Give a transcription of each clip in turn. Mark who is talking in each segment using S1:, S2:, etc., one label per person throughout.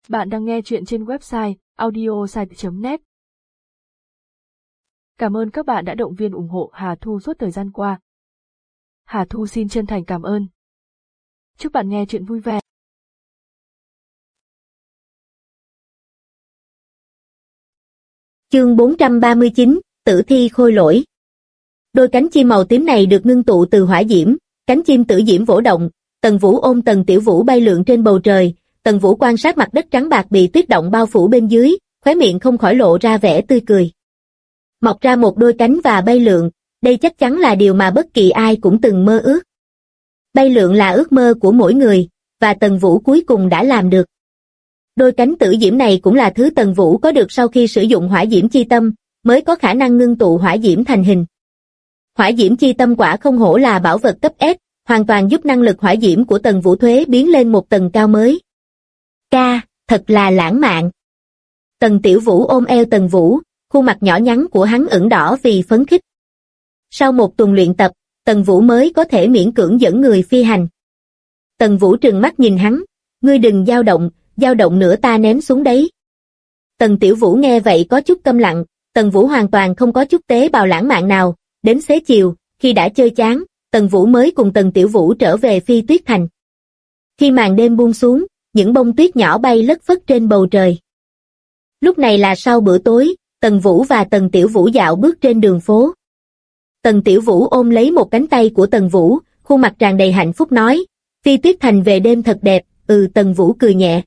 S1: Bạn đang nghe chuyện trên website audiosite.net. Cảm ơn các bạn đã động viên ủng hộ Hà Thu suốt thời gian qua. Hà Thu xin chân thành cảm ơn. Chúc bạn nghe chuyện vui vẻ.
S2: Chương 439, Tử thi khôi lỗi. Đôi cánh chim màu tím này được ngưng tụ từ hỏa diễm, cánh chim tử diễm vỗ động, Tần Vũ ôm Tần Tiểu Vũ bay lượn trên bầu trời, Tần Vũ quan sát mặt đất trắng bạc bị tuyết động bao phủ bên dưới, khóe miệng không khỏi lộ ra vẻ tươi cười. Mọc ra một đôi cánh và bay lượn, đây chắc chắn là điều mà bất kỳ ai cũng từng mơ ước. Bay lượn là ước mơ của mỗi người, và Tần Vũ cuối cùng đã làm được. Đôi cánh tử diễm này cũng là thứ Tần Vũ có được sau khi sử dụng hỏa diễm chi tâm, mới có khả năng ngưng tụ hỏa diễm thành hình. Hỏa diễm chi tâm quả không hổ là bảo vật cấp S, hoàn toàn giúp năng lực hỏa diễm của Tần Vũ Thuế biến lên một tầng cao mới. Ca, thật là lãng mạn. Tần Tiểu Vũ ôm eo Tần Vũ, khuôn mặt nhỏ nhắn của hắn ửng đỏ vì phấn khích. Sau một tuần luyện tập, Tần Vũ mới có thể miễn cưỡng dẫn người phi hành. Tần Vũ trừng mắt nhìn hắn, ngươi đừng dao động nữa ta ném xuống đấy. Tần Tiểu Vũ nghe vậy có chút câm lặng, Tần Vũ hoàn toàn không có chút tế bào lãng mạn nào, đến xế chiều, khi đã chơi chán, Tần Vũ mới cùng Tần Tiểu Vũ trở về Phi Tuyết Thành. Khi màn đêm buông xuống, những bông tuyết nhỏ bay lất phất trên bầu trời. Lúc này là sau bữa tối, Tần Vũ và Tần Tiểu Vũ dạo bước trên đường phố. Tần Tiểu Vũ ôm lấy một cánh tay của Tần Vũ, khuôn mặt tràn đầy hạnh phúc nói, Phi Tuyết Thành về đêm thật đẹp, Tần Vũ cười nhẹ.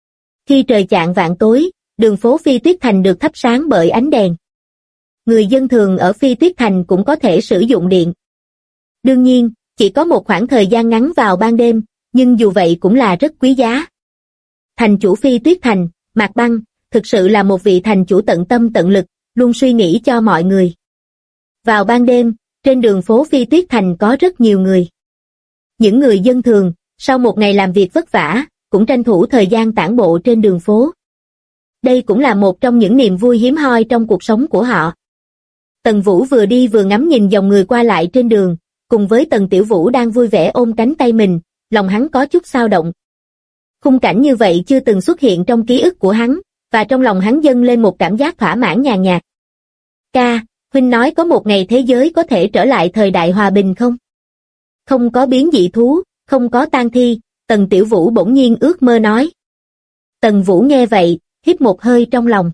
S2: Khi trời chạng vạng tối, đường phố Phi Tuyết Thành được thắp sáng bởi ánh đèn. Người dân thường ở Phi Tuyết Thành cũng có thể sử dụng điện. Đương nhiên, chỉ có một khoảng thời gian ngắn vào ban đêm, nhưng dù vậy cũng là rất quý giá. Thành chủ Phi Tuyết Thành, Mạc Băng, thực sự là một vị thành chủ tận tâm tận lực, luôn suy nghĩ cho mọi người. Vào ban đêm, trên đường phố Phi Tuyết Thành có rất nhiều người. Những người dân thường, sau một ngày làm việc vất vả, cũng tranh thủ thời gian tản bộ trên đường phố. Đây cũng là một trong những niềm vui hiếm hoi trong cuộc sống của họ. Tần Vũ vừa đi vừa ngắm nhìn dòng người qua lại trên đường, cùng với Tần Tiểu Vũ đang vui vẻ ôm cánh tay mình, lòng hắn có chút xao động. Khung cảnh như vậy chưa từng xuất hiện trong ký ức của hắn, và trong lòng hắn dâng lên một cảm giác thỏa mãn nhàn nhạt. Ca, huynh nói có một ngày thế giới có thể trở lại thời đại hòa bình không? Không có biến dị thú, không có tang thi, Tần Tiểu Vũ bỗng nhiên ước mơ nói. Tần Vũ nghe vậy, hít một hơi trong lòng.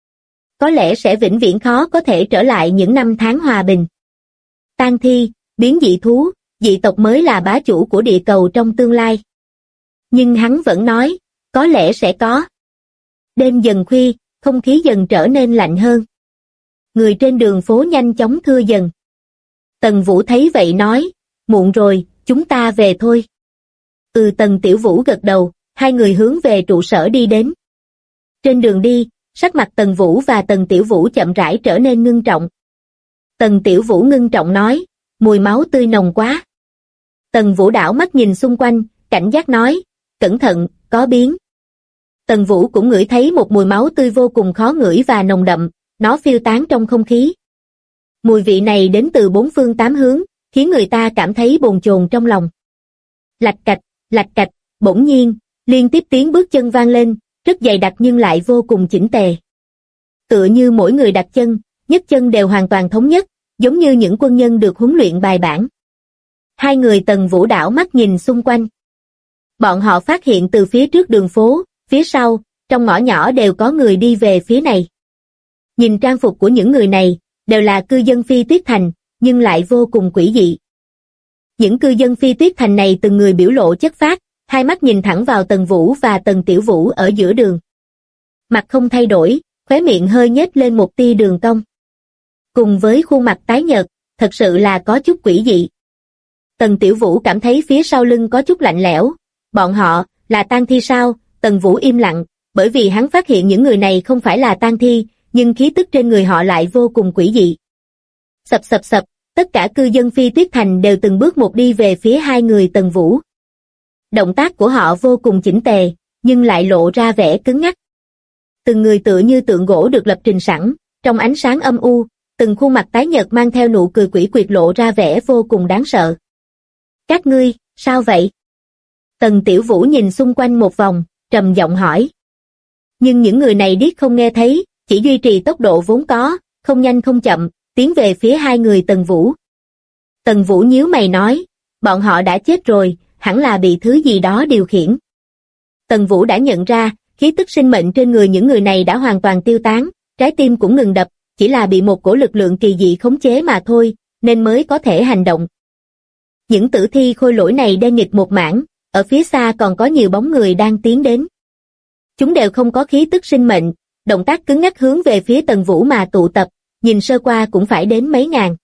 S2: Có lẽ sẽ vĩnh viễn khó có thể trở lại những năm tháng hòa bình. Tang thi, biến dị thú, dị tộc mới là bá chủ của địa cầu trong tương lai. Nhưng hắn vẫn nói, có lẽ sẽ có. Đêm dần khuya, không khí dần trở nên lạnh hơn. Người trên đường phố nhanh chóng thưa dần. Tần Vũ thấy vậy nói, muộn rồi, chúng ta về thôi. Tần Tiểu Vũ gật đầu, hai người hướng về trụ sở đi đến. Trên đường đi, sắc mặt Tần Vũ và Tần Tiểu Vũ chậm rãi trở nên ngưng trọng. Tần Tiểu Vũ ngưng trọng nói, mùi máu tươi nồng quá. Tần Vũ đảo mắt nhìn xung quanh, cảnh giác nói, cẩn thận, có biến. Tần Vũ cũng ngửi thấy một mùi máu tươi vô cùng khó ngửi và nồng đậm, nó phiêu tán trong không khí. Mùi vị này đến từ bốn phương tám hướng, khiến người ta cảm thấy bồn chồn trong lòng. Lạch cạch, bỗng nhiên, liên tiếp tiếng bước chân vang lên, rất dày đặc nhưng lại vô cùng chỉnh tề. Tựa như mỗi người đặt chân, nhấc chân đều hoàn toàn thống nhất, giống như những quân nhân được huấn luyện bài bản. Hai người Tần Vũ đảo mắt nhìn xung quanh. Bọn họ phát hiện từ phía trước đường phố, phía sau, trong ngõ nhỏ đều có người đi về phía này. Nhìn trang phục của những người này, đều là cư dân Phi Tuyết Thành, nhưng lại vô cùng quỷ dị. Những cư dân Phi Tuyết Thành này từng người biểu lộ chất phác, hai mắt nhìn thẳng vào Tần Vũ và Tần Tiểu Vũ ở giữa đường. Mặt không thay đổi, khóe miệng hơi nhếch lên một tia đường cong. Cùng với khuôn mặt tái nhợt, thật sự là có chút quỷ dị. Tần Tiểu Vũ cảm thấy phía sau lưng có chút lạnh lẽo. Bọn họ, là tang thi sao? Tần Vũ im lặng, bởi vì hắn phát hiện những người này không phải là tang thi, nhưng khí tức trên người họ lại vô cùng quỷ dị. Sập, tất cả cư dân Phi Tuyết Thành đều từng bước một đi về phía hai người Tần Vũ. Động tác của họ vô cùng chỉnh tề, nhưng lại lộ ra vẻ cứng ngắc. Từng người tựa như tượng gỗ được lập trình sẵn, trong ánh sáng âm u, từng khuôn mặt tái nhợt mang theo nụ cười quỷ quyệt lộ ra vẻ vô cùng đáng sợ. Các ngươi, sao vậy? Tần Tiểu Vũ nhìn xung quanh một vòng, trầm giọng hỏi. Nhưng những người này điếc không nghe thấy, chỉ duy trì tốc độ vốn có, không nhanh không chậm, tiến về phía hai người Tần Vũ. Tần Vũ nhíu mày nói, bọn họ đã chết rồi, hẳn là bị thứ gì đó điều khiển. Tần Vũ đã nhận ra, khí tức sinh mệnh trên người những người này đã hoàn toàn tiêu tán, trái tim cũng ngừng đập, chỉ là bị một cổ lực lượng kỳ dị khống chế mà thôi, nên mới có thể hành động. Những tử thi khôi lỗi này đen nghịt một mảng, ở phía xa còn có nhiều bóng người đang tiến đến. Chúng đều không có khí tức sinh mệnh, động tác cứng ngắc hướng về phía Tần Vũ mà tụ tập, nhìn sơ qua cũng phải đến mấy ngàn.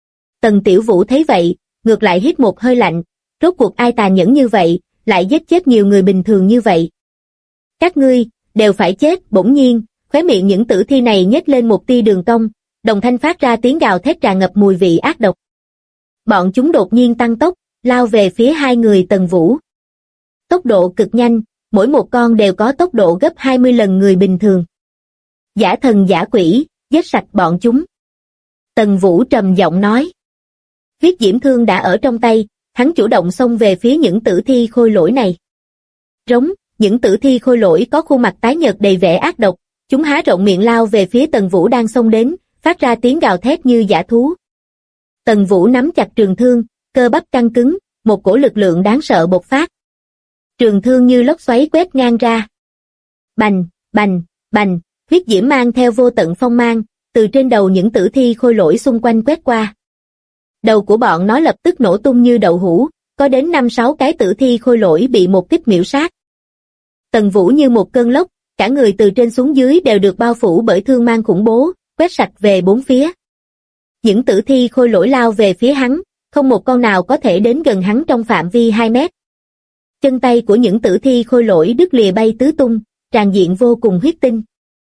S2: Tần Tiểu Vũ thấy vậy, ngược lại hít một hơi lạnh, rốt cuộc ai tàn nhẫn như vậy, lại giết chết nhiều người bình thường như vậy. Các ngươi, đều phải chết. Bỗng nhiên, khóe miệng những tử thi này nhếch lên một tia đường cong, đồng thanh phát ra tiếng gào thét tràn ngập mùi vị ác độc. Bọn chúng đột nhiên tăng tốc, lao về phía hai người Tần Vũ. Tốc độ cực nhanh, mỗi một con đều có tốc độ gấp 20 lần người bình thường. Giả thần giả quỷ, giết sạch bọn chúng. Tần Vũ trầm giọng nói. Huyết diễm thương đã ở trong tay, hắn chủ động xông về phía những tử thi khôi lỗi này. Rống, những tử thi khôi lỗi có khuôn mặt tái nhợt đầy vẻ ác độc, chúng há rộng miệng lao về phía Tần Vũ đang xông đến, phát ra tiếng gào thét như dã thú. Tần Vũ nắm chặt trường thương, cơ bắp căng cứng, một cổ lực lượng đáng sợ bộc phát. Trường thương như lốc xoáy quét ngang ra. Bành, bành, bành, huyết diễm mang theo vô tận phong mang, từ trên đầu những tử thi khôi lỗi xung quanh quét qua. Đầu của bọn nó lập tức nổ tung như đậu hũ, có đến 5-6 cái tử thi khôi lỗi bị một kích miểu sát. Tần Vũ như một cơn lốc, cả người từ trên xuống dưới đều được bao phủ bởi thương mang khủng bố, quét sạch về bốn phía. Những tử thi khôi lỗi lao về phía hắn, không một con nào có thể đến gần hắn trong phạm vi 2 mét. Chân tay của những tử thi khôi lỗi đứt lìa bay tứ tung, tràn diện vô cùng huyết tinh.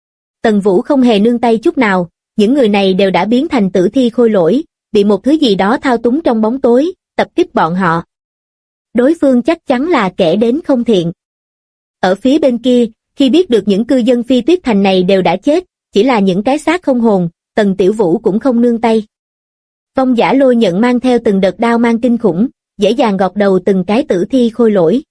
S2: Tần Vũ không hề nương tay chút nào, những người này đều đã biến thành tử thi khôi lỗi, bị một thứ gì đó thao túng trong bóng tối, tập kích bọn họ. Đối phương chắc chắn là kẻ đến không thiện. Ở phía bên kia, khi biết được những cư dân Phi Tuyết Thành này đều đã chết, chỉ là những cái xác không hồn, Tần Tiểu Vũ cũng không nương tay. Vong giả lôi nhận mang theo từng đợt đao mang kinh khủng, dễ dàng gọt đầu từng cái tử thi khôi lỗi.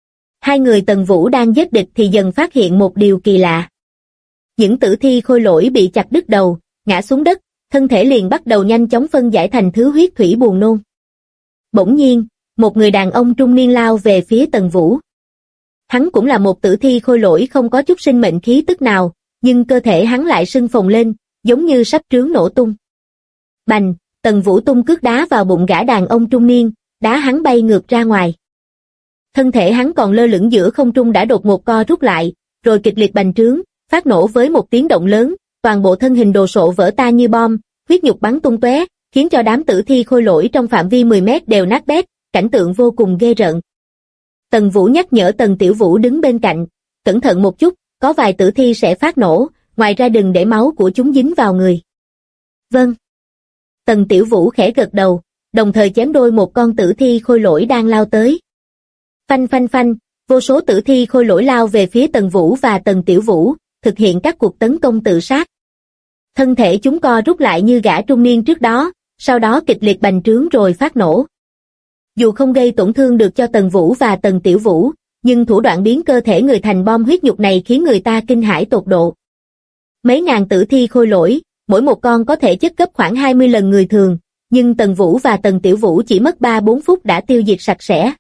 S2: Hai người Tần Vũ đang giết địch thì dần phát hiện một điều kỳ lạ. Những tử thi khôi lỗi bị chặt đứt đầu, ngã xuống đất, thân thể liền bắt đầu nhanh chóng phân giải thành thứ huyết thủy buồn nôn. Bỗng nhiên, một người đàn ông trung niên lao về phía Tần Vũ. Hắn cũng là một tử thi khôi lỗi không có chút sinh mệnh khí tức nào, nhưng cơ thể hắn lại sưng phồng lên, giống như sắp trướng nổ tung. Bành, Tần Vũ tung cước đá vào bụng gã đàn ông trung niên, đá hắn bay ngược ra ngoài. Thân thể hắn còn lơ lửng giữa không trung đã đột ngột co rút lại, rồi kịch liệt bành trướng, phát nổ với một tiếng động lớn, toàn bộ thân hình đồ sộ vỡ tan như bom, huyết nhục bắn tung tóe, khiến cho đám tử thi khôi lỗi trong phạm vi 10 mét đều nát bét, cảnh tượng vô cùng ghê rợn. Tần Vũ nhắc nhở Tần Tiểu Vũ đứng bên cạnh, cẩn thận một chút, có vài tử thi sẽ phát nổ, ngoài ra đừng để máu của chúng dính vào người. Vâng. Tần Tiểu Vũ khẽ gật đầu, đồng thời chém đôi một con tử thi khôi lỗi đang lao tới. Phanh phanh phanh, vô số tử thi khôi lỗi lao về phía Tần Vũ và Tần Tiểu Vũ, thực hiện các cuộc tấn công tự sát. Thân thể chúng co rút lại như gã trung niên trước đó, sau đó kịch liệt bành trướng rồi phát nổ. Dù không gây tổn thương được cho Tần Vũ và Tần Tiểu Vũ, nhưng thủ đoạn biến cơ thể người thành bom huyết nhục này khiến người ta kinh hãi tột độ. Mấy ngàn tử thi khôi lỗi, mỗi một con có thể chất gấp khoảng 20 lần người thường, nhưng Tần Vũ và Tần Tiểu Vũ chỉ mất 3-4 phút đã tiêu diệt sạch sẽ.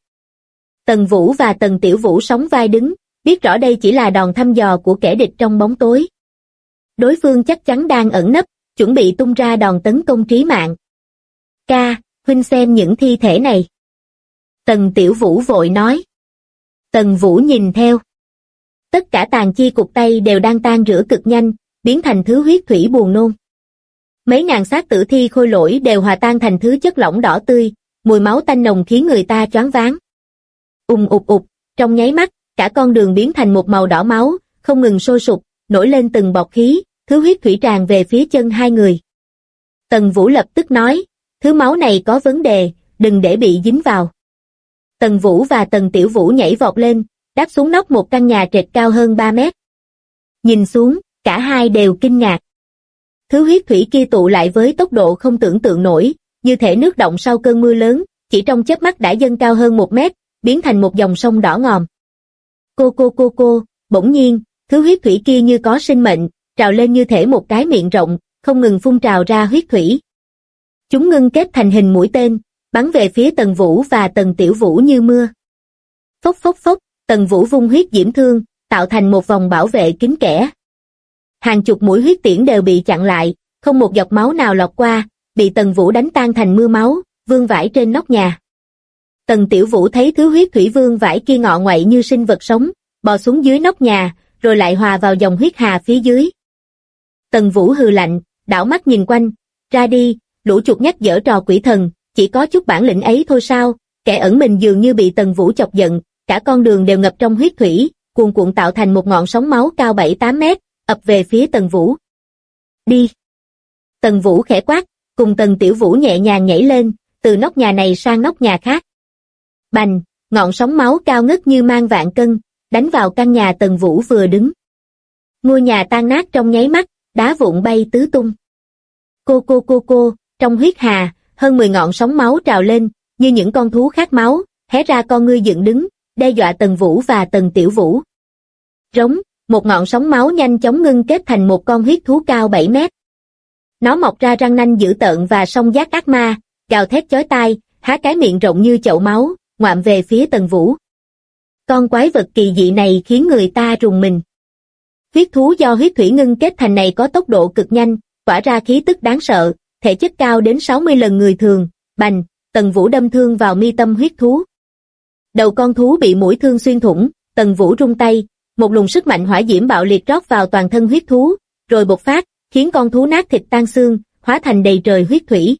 S2: Tần Vũ và Tần Tiểu Vũ sóng vai đứng, biết rõ đây chỉ là đòn thăm dò của kẻ địch trong bóng tối. Đối phương chắc chắn đang ẩn nấp, chuẩn bị tung ra đòn tấn công trí mạng. Ca, huynh xem những thi thể này. Tần Tiểu Vũ vội nói. Tần Vũ nhìn theo. Tất cả tàn chi cục tay đều đang tan rã cực nhanh, biến thành thứ huyết thủy buồn nôn. Mấy ngàn xác tử thi khôi lỗi đều hòa tan thành thứ chất lỏng đỏ tươi, mùi máu tanh nồng khiến người ta choáng váng. Ụp ụp, trong nháy mắt, cả con đường biến thành một màu đỏ máu, không ngừng sôi sục, nổi lên từng bọt khí, thứ huyết thủy tràn về phía chân hai người. Tần Vũ lập tức nói, thứ máu này có vấn đề, đừng để bị dính vào. Tần Vũ và Tần Tiểu Vũ nhảy vọt lên, đáp xuống nóc một căn nhà trệt cao hơn 3 mét. Nhìn xuống, cả hai đều kinh ngạc. Thứ huyết thủy kia tụ lại với tốc độ không tưởng tượng nổi, như thể nước động sau cơn mưa lớn, chỉ trong chớp mắt đã dâng cao hơn 1 mét, biến thành một dòng sông đỏ ngòm. Cô, bỗng nhiên, thứ huyết thủy kia như có sinh mệnh, trào lên như thể một cái miệng rộng, không ngừng phun trào ra huyết thủy. Chúng ngưng kết thành hình mũi tên, bắn về phía Tần Vũ và Tần Tiểu Vũ như mưa. Phốc phốc phốc, Tần Vũ vung huyết diễm thương, tạo thành một vòng bảo vệ kín kẽ. Hàng chục mũi huyết tiễn đều bị chặn lại, không một giọt máu nào lọt qua, bị Tần Vũ đánh tan thành mưa máu, vương vãi trên nóc nhà. Tần Tiểu Vũ thấy thứ huyết thủy vương vãi kia ngọ ngoậy như sinh vật sống, bò xuống dưới nóc nhà, rồi lại hòa vào dòng huyết hà phía dưới. Tần Vũ hừ lạnh, đảo mắt nhìn quanh, ra đi, lũ chuột nhắt dở trò quỷ thần, chỉ có chút bản lĩnh ấy thôi sao? Kẻ ẩn mình dường như bị Tần Vũ chọc giận, cả con đường đều ngập trong huyết thủy, cuồn cuộn tạo thành một ngọn sóng máu cao 7-8 mét, ập về phía Tần Vũ. Đi! Tần Vũ khẽ quát, cùng Tần Tiểu Vũ nhẹ nhàng nhảy lên, từ nóc nhà này sang nóc nhà khác. Bành! Ngọn sóng máu cao ngất như mang vạn cân, đánh vào căn nhà Tần Vũ vừa đứng. Ngôi nhà tan nát trong nháy mắt, đá vụn bay tứ tung. Cô, trong huyết hà, hơn 10 ngọn sóng máu trào lên, như những con thú khát máu, hé ra con ngươi dựng đứng, đe dọa Tần Vũ và Tần Tiểu Vũ. Rống, một ngọn sóng máu nhanh chóng ngưng kết thành một con huyết thú cao 7 mét. Nó mọc ra răng nanh dữ tợn và song giác ác ma, gào thét chói tai, há cái miệng rộng như chậu máu, ngoạm về phía Tần Vũ. Con quái vật kỳ dị này khiến người ta rùng mình. Huyết thú do huyết thủy ngưng kết thành này có tốc độ cực nhanh, tỏa ra khí tức đáng sợ, thể chất cao đến 60 lần người thường. Bành, Tần Vũ đâm thương vào mi tâm huyết thú. Đầu con thú bị mũi thương xuyên thủng, Tần Vũ rung tay, một luồng sức mạnh hỏa diễm bạo liệt rót vào toàn thân huyết thú, rồi bộc phát, khiến con thú nát thịt tan xương, hóa thành đầy trời huyết thủy.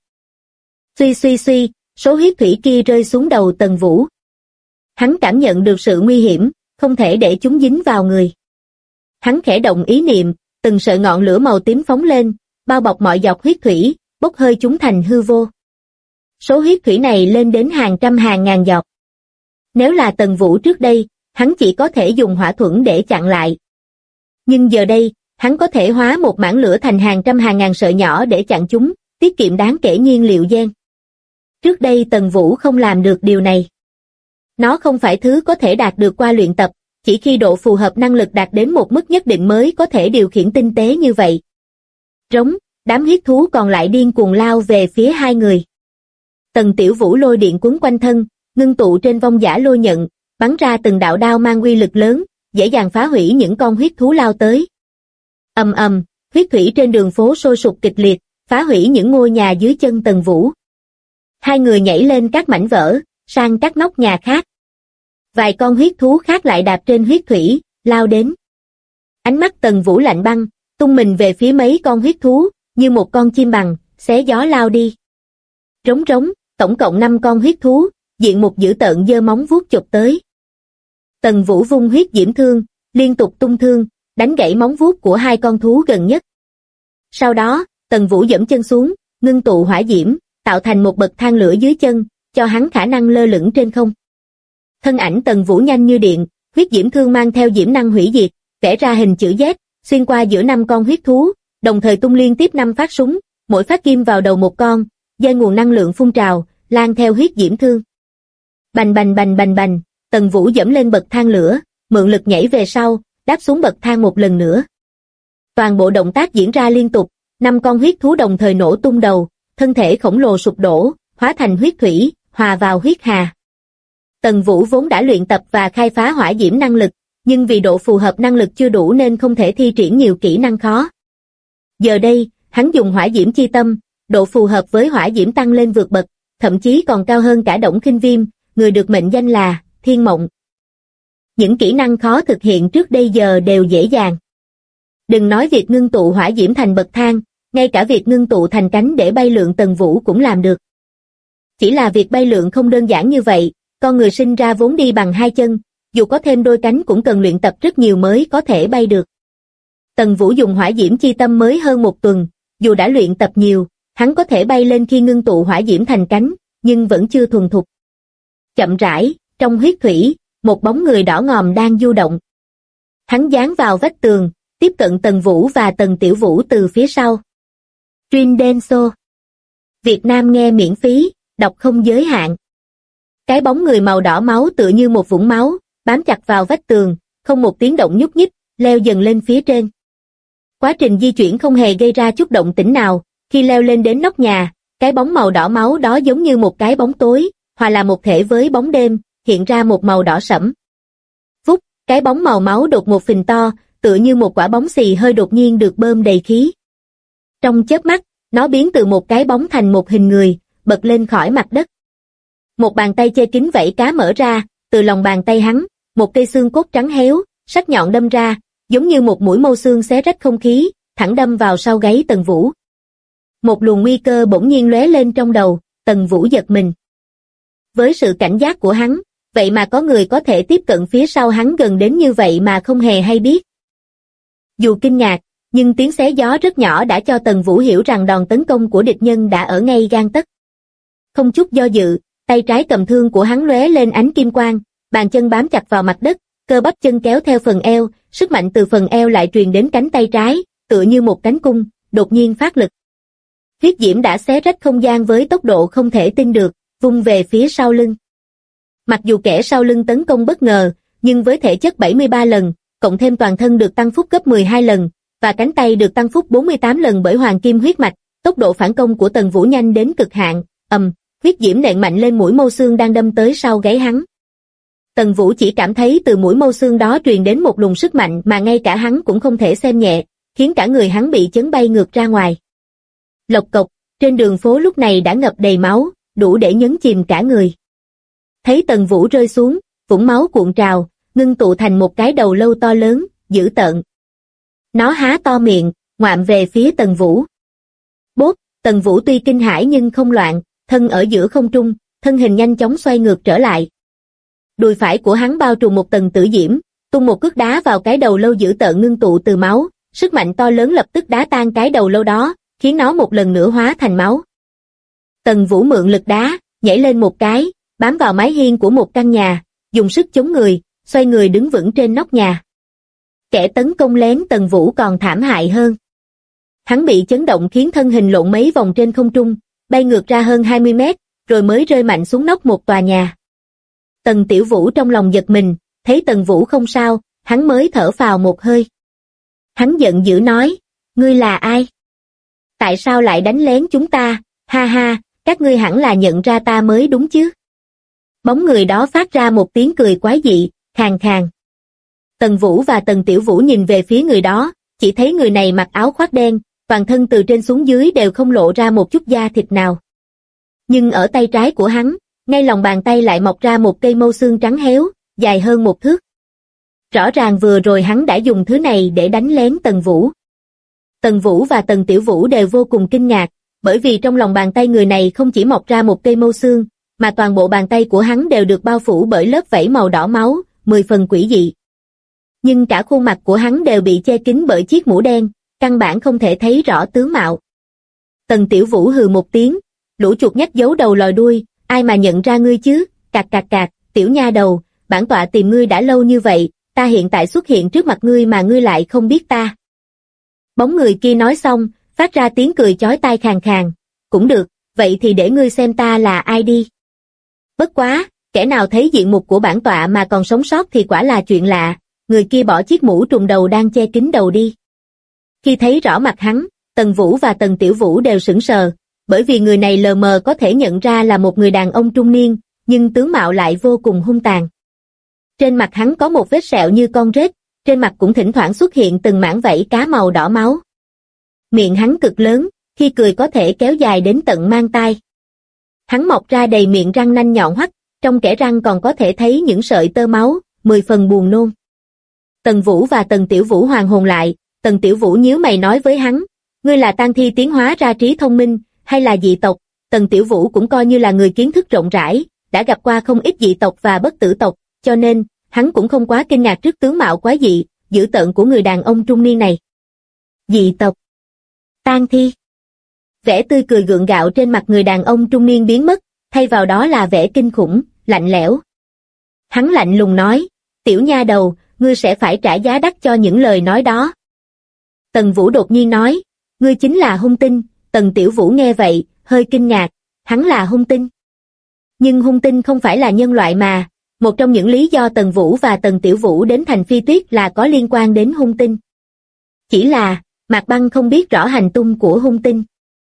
S2: Suy, số huyết thủy kia rơi xuống đầu Tần Vũ. Hắn cảm nhận được sự nguy hiểm, không thể để chúng dính vào người. Hắn khẽ động ý niệm, từng sợi ngọn lửa màu tím phóng lên, bao bọc mọi giọt huyết thủy, bốc hơi chúng thành hư vô. Số huyết thủy này lên đến hàng trăm hàng ngàn giọt. Nếu là Tần Vũ trước đây, hắn chỉ có thể dùng hỏa thuẫn để chặn lại. Nhưng giờ đây, hắn có thể hóa một mảng lửa thành hàng trăm hàng ngàn sợi nhỏ để chặn chúng, tiết kiệm đáng kể nhiên liệu gen. Trước đây Tần Vũ không làm được điều này. Nó không phải thứ có thể đạt được qua luyện tập, chỉ khi độ phù hợp năng lực đạt đến một mức nhất định mới có thể điều khiển tinh tế như vậy. Rống, đám huyết thú còn lại điên cuồng lao về phía hai người. Tần Tiểu Vũ lôi điện quấn quanh thân, ngưng tụ trên vong giả lôi nhận, bắn ra từng đạo đao mang uy lực lớn, dễ dàng phá hủy những con huyết thú lao tới. Ầm ầm, huyết thủy trên đường phố sôi sục kịch liệt, phá hủy những ngôi nhà dưới chân Tần Vũ. Hai người nhảy lên các mảnh vỡ, sang các nóc nhà khác. Vài con huyết thú khác lại đạp trên huyết thủy, lao đến. Ánh mắt Tần Vũ lạnh băng, tung mình về phía mấy con huyết thú, như một con chim bằng, xé gió lao đi. Rống, tổng cộng 5 con huyết thú, diện mục dữ tợn giơ móng vuốt chụp tới. Tần Vũ vung huyết diễm thương, liên tục tung thương, đánh gãy móng vuốt của hai con thú gần nhất. Sau đó, Tần Vũ giẫm chân xuống, ngưng tụ hỏa diễm, tạo thành một bậc thang lửa dưới chân, cho hắn khả năng lơ lửng trên không. Thân ảnh Tần Vũ nhanh như điện, huyết diễm thương mang theo diễm năng hủy diệt, vẽ ra hình chữ Z, xuyên qua giữa 5 con huyết thú, đồng thời tung liên tiếp 5 phát súng, mỗi phát ghim vào đầu một con, dây nguồn năng lượng phun trào, lan theo huyết diễm thương. Bành, Tần Vũ giẫm lên bậc thang lửa, mượn lực nhảy về sau, đáp xuống bậc thang một lần nữa. Toàn bộ động tác diễn ra liên tục, 5 con huyết thú đồng thời nổ tung đầu, thân thể khổng lồ sụp đổ, hóa thành huyết thủy, hòa vào huyết hà. Tần Vũ vốn đã luyện tập và khai phá hỏa diễm năng lực, nhưng vì độ phù hợp năng lực chưa đủ nên không thể thi triển nhiều kỹ năng khó. Giờ đây, hắn dùng hỏa diễm chi tâm, độ phù hợp với hỏa diễm tăng lên vượt bậc, thậm chí còn cao hơn cả Đổng Khinh Viêm, người được mệnh danh là Thiên Mộng. Những kỹ năng khó thực hiện trước đây giờ đều dễ dàng. Đừng nói việc ngưng tụ hỏa diễm thành bậc thang, ngay cả việc ngưng tụ thành cánh để bay lượn Tần Vũ cũng làm được. Chỉ là việc bay lượn không đơn giản như vậy, con người sinh ra vốn đi bằng 2 chân, dù có thêm đôi cánh cũng cần luyện tập rất nhiều mới có thể bay được. Tần Vũ dùng hỏa diễm chi tâm mới hơn 1 tuần, dù đã luyện tập nhiều, hắn có thể bay lên khi ngưng tụ hỏa diễm thành cánh, nhưng vẫn chưa thuần thục. Chậm rãi, trong huyết thủy, một bóng người đỏ ngòm đang du động. Hắn dán vào vách tường, tiếp cận Tần Vũ và Tần Tiểu Vũ từ phía sau. Truyền Denso. Việt Nam nghe miễn phí, đọc không giới hạn. Cái bóng người màu đỏ máu tựa như một vũng máu, bám chặt vào vách tường, không một tiếng động nhúc nhích, leo dần lên phía trên. Quá trình di chuyển không hề gây ra chút động tĩnh nào, khi leo lên đến nóc nhà, cái bóng màu đỏ máu đó giống như một cái bóng tối, hòa là một thể với bóng đêm, hiện ra một màu đỏ sẫm. Vút, cái bóng màu máu đột ngột phình to, tựa như một quả bóng xì hơi đột nhiên được bơm đầy khí. Trong chớp mắt, nó biến từ một cái bóng thành một hình người, bật lên khỏi mặt đất. Một bàn tay che kín vảy cá mở ra, từ lòng bàn tay hắn, một cây xương cốt trắng héo, sắc nhọn đâm ra, giống như một mũi mâu xương xé rách không khí, thẳng đâm vào sau gáy Tần Vũ. Một luồng nguy cơ bỗng nhiên lóe lên trong đầu, Tần Vũ giật mình. Với sự cảnh giác của hắn, vậy mà có người có thể tiếp cận phía sau hắn gần đến như vậy mà không hề hay biết. Dù kinh ngạc, nhưng tiếng xé gió rất nhỏ đã cho Tần Vũ hiểu rằng đòn tấn công của địch nhân đã ở ngay gang tấc. Không chút do dự, tay trái cầm thương của hắn lóe lên ánh kim quang, bàn chân bám chặt vào mặt đất, cơ bắp chân kéo theo phần eo, sức mạnh từ phần eo lại truyền đến cánh tay trái, tựa như một cánh cung, đột nhiên phát lực. Huyết diễm đã xé rách không gian với tốc độ không thể tin được, vung về phía sau lưng. Mặc dù kẻ sau lưng tấn công bất ngờ, nhưng với thể chất 73 lần, cộng thêm toàn thân được tăng phúc gấp 12 lần, và cánh tay được tăng phúc 48 lần bởi hoàng kim huyết mạch, tốc độ phản công của Tần Vũ nhanh đến cực hạn, huyết diễm nện mạnh lên mũi mâu xương đang đâm tới sau gáy hắn. Tần Vũ chỉ cảm thấy từ mũi mâu xương đó truyền đến một luồng sức mạnh mà ngay cả hắn cũng không thể xem nhẹ, khiến cả người hắn bị chấn bay ngược ra ngoài. Lộc cộc, trên đường phố lúc này đã ngập đầy máu, đủ để nhấn chìm cả người. Thấy Tần Vũ rơi xuống, vũng máu cuộn trào, ngưng tụ thành một cái đầu lâu to lớn, dữ tợn. Nó há to miệng, ngoạm về phía Tần Vũ. Bốp, Tần Vũ tuy kinh hãi nhưng không loạn, thân ở giữa không trung, thân hình nhanh chóng xoay ngược trở lại. Đùi phải của hắn bao trùm một tầng tử diễm, tung một cước đá vào cái đầu lâu dữ tợn ngưng tụ từ máu, sức mạnh to lớn lập tức đá tan cái đầu lâu đó, khiến nó một lần nữa hóa thành máu. Tần Vũ mượn lực đá, nhảy lên một cái, bám vào mái hiên của một căn nhà, dùng sức chống người, xoay người đứng vững trên nóc nhà. Kẻ tấn công lén Tần Vũ còn thảm hại hơn. Hắn bị chấn động khiến thân hình lộn mấy vòng trên không trung, bay ngược ra hơn 20 mét, rồi mới rơi mạnh xuống nóc một tòa nhà. Tần Tiểu Vũ trong lòng giật mình, thấy Tần Vũ không sao, hắn mới thở phào một hơi. Hắn giận dữ nói, ngươi là ai? Tại sao lại đánh lén chúng ta? Ha ha, các ngươi hẳn là nhận ra ta mới đúng chứ? Bóng người đó phát ra một tiếng cười quái dị, khàn khàn. Tần Vũ và Tần Tiểu Vũ nhìn về phía người đó, chỉ thấy người này mặc áo khoác đen, toàn thân từ trên xuống dưới đều không lộ ra một chút da thịt nào. Nhưng ở tay trái của hắn, ngay lòng bàn tay lại mọc ra một cây mâu xương trắng héo, dài hơn 1 thước. Rõ ràng vừa rồi hắn đã dùng thứ này để đánh lén Tần Vũ. Tần Vũ và Tần Tiểu Vũ đều vô cùng kinh ngạc, bởi vì trong lòng bàn tay người này không chỉ mọc ra một cây mâu xương, mà toàn bộ bàn tay của hắn đều được bao phủ bởi lớp vảy màu đỏ máu, 10 phần quỷ dị. Nhưng cả khuôn mặt của hắn đều bị che kín bởi chiếc mũ đen, căn bản không thể thấy rõ tướng mạo. Tần Tiểu Vũ hừ một tiếng, lũ chuột nhắt giấu đầu lòi đuôi, ai mà nhận ra ngươi chứ, cạc cạc cạc, tiểu nha đầu, bản tọa tìm ngươi đã lâu như vậy, ta hiện tại xuất hiện trước mặt ngươi mà ngươi lại không biết ta. Bóng người kia nói xong, phát ra tiếng cười chói tai khàn khàn, cũng được, vậy thì để ngươi xem ta là ai đi. Bất quá, kẻ nào thấy diện mục của bản tọa mà còn sống sót thì quả là chuyện lạ, người kia bỏ chiếc mũ trùm đầu đang che kín đầu đi. Khi thấy rõ mặt hắn, Tần Vũ và Tần Tiểu Vũ đều sững sờ, bởi vì người này lờ mờ có thể nhận ra là một người đàn ông trung niên, nhưng tướng mạo lại vô cùng hung tàn. Trên mặt hắn có một vết sẹo như con rết, trên mặt cũng thỉnh thoảng xuất hiện từng mảng vảy cá màu đỏ máu. Miệng hắn cực lớn, khi cười có thể kéo dài đến tận mang tai. Hắn mọc ra đầy miệng răng nanh nhọn hoắt, trong kẽ răng còn có thể thấy những sợi tơ máu, 10 phần buồn nôn. Tần Vũ và Tần Tiểu Vũ hoàn hồn lại, Tần Tiểu Vũ nhíu mày nói với hắn, ngươi là tang thi tiến hóa ra trí thông minh, hay là dị tộc? Tần Tiểu Vũ cũng coi như là người kiến thức rộng rãi, đã gặp qua không ít dị tộc và bất tử tộc, cho nên, hắn cũng không quá kinh ngạc trước tướng mạo quái dị, dữ tợn của người đàn ông trung niên này. Dị tộc, tang thi. Vẻ tươi cười gượng gạo trên mặt người đàn ông trung niên biến mất, thay vào đó là vẻ kinh khủng, lạnh lẽo. Hắn lạnh lùng nói, tiểu nha đầu, ngươi sẽ phải trả giá đắt cho những lời nói đó. Tần Vũ đột nhiên nói, ngươi chính là hung tinh. Tần Tiểu Vũ nghe vậy, hơi kinh ngạc, hắn là hung tinh. Nhưng hung tinh không phải là nhân loại mà, Một trong những lý do Tần Vũ và Tần Tiểu Vũ đến thành Phi Tuyết là có liên quan đến hung tinh. Chỉ là, Mạc Băng không biết rõ hành tung của hung tinh.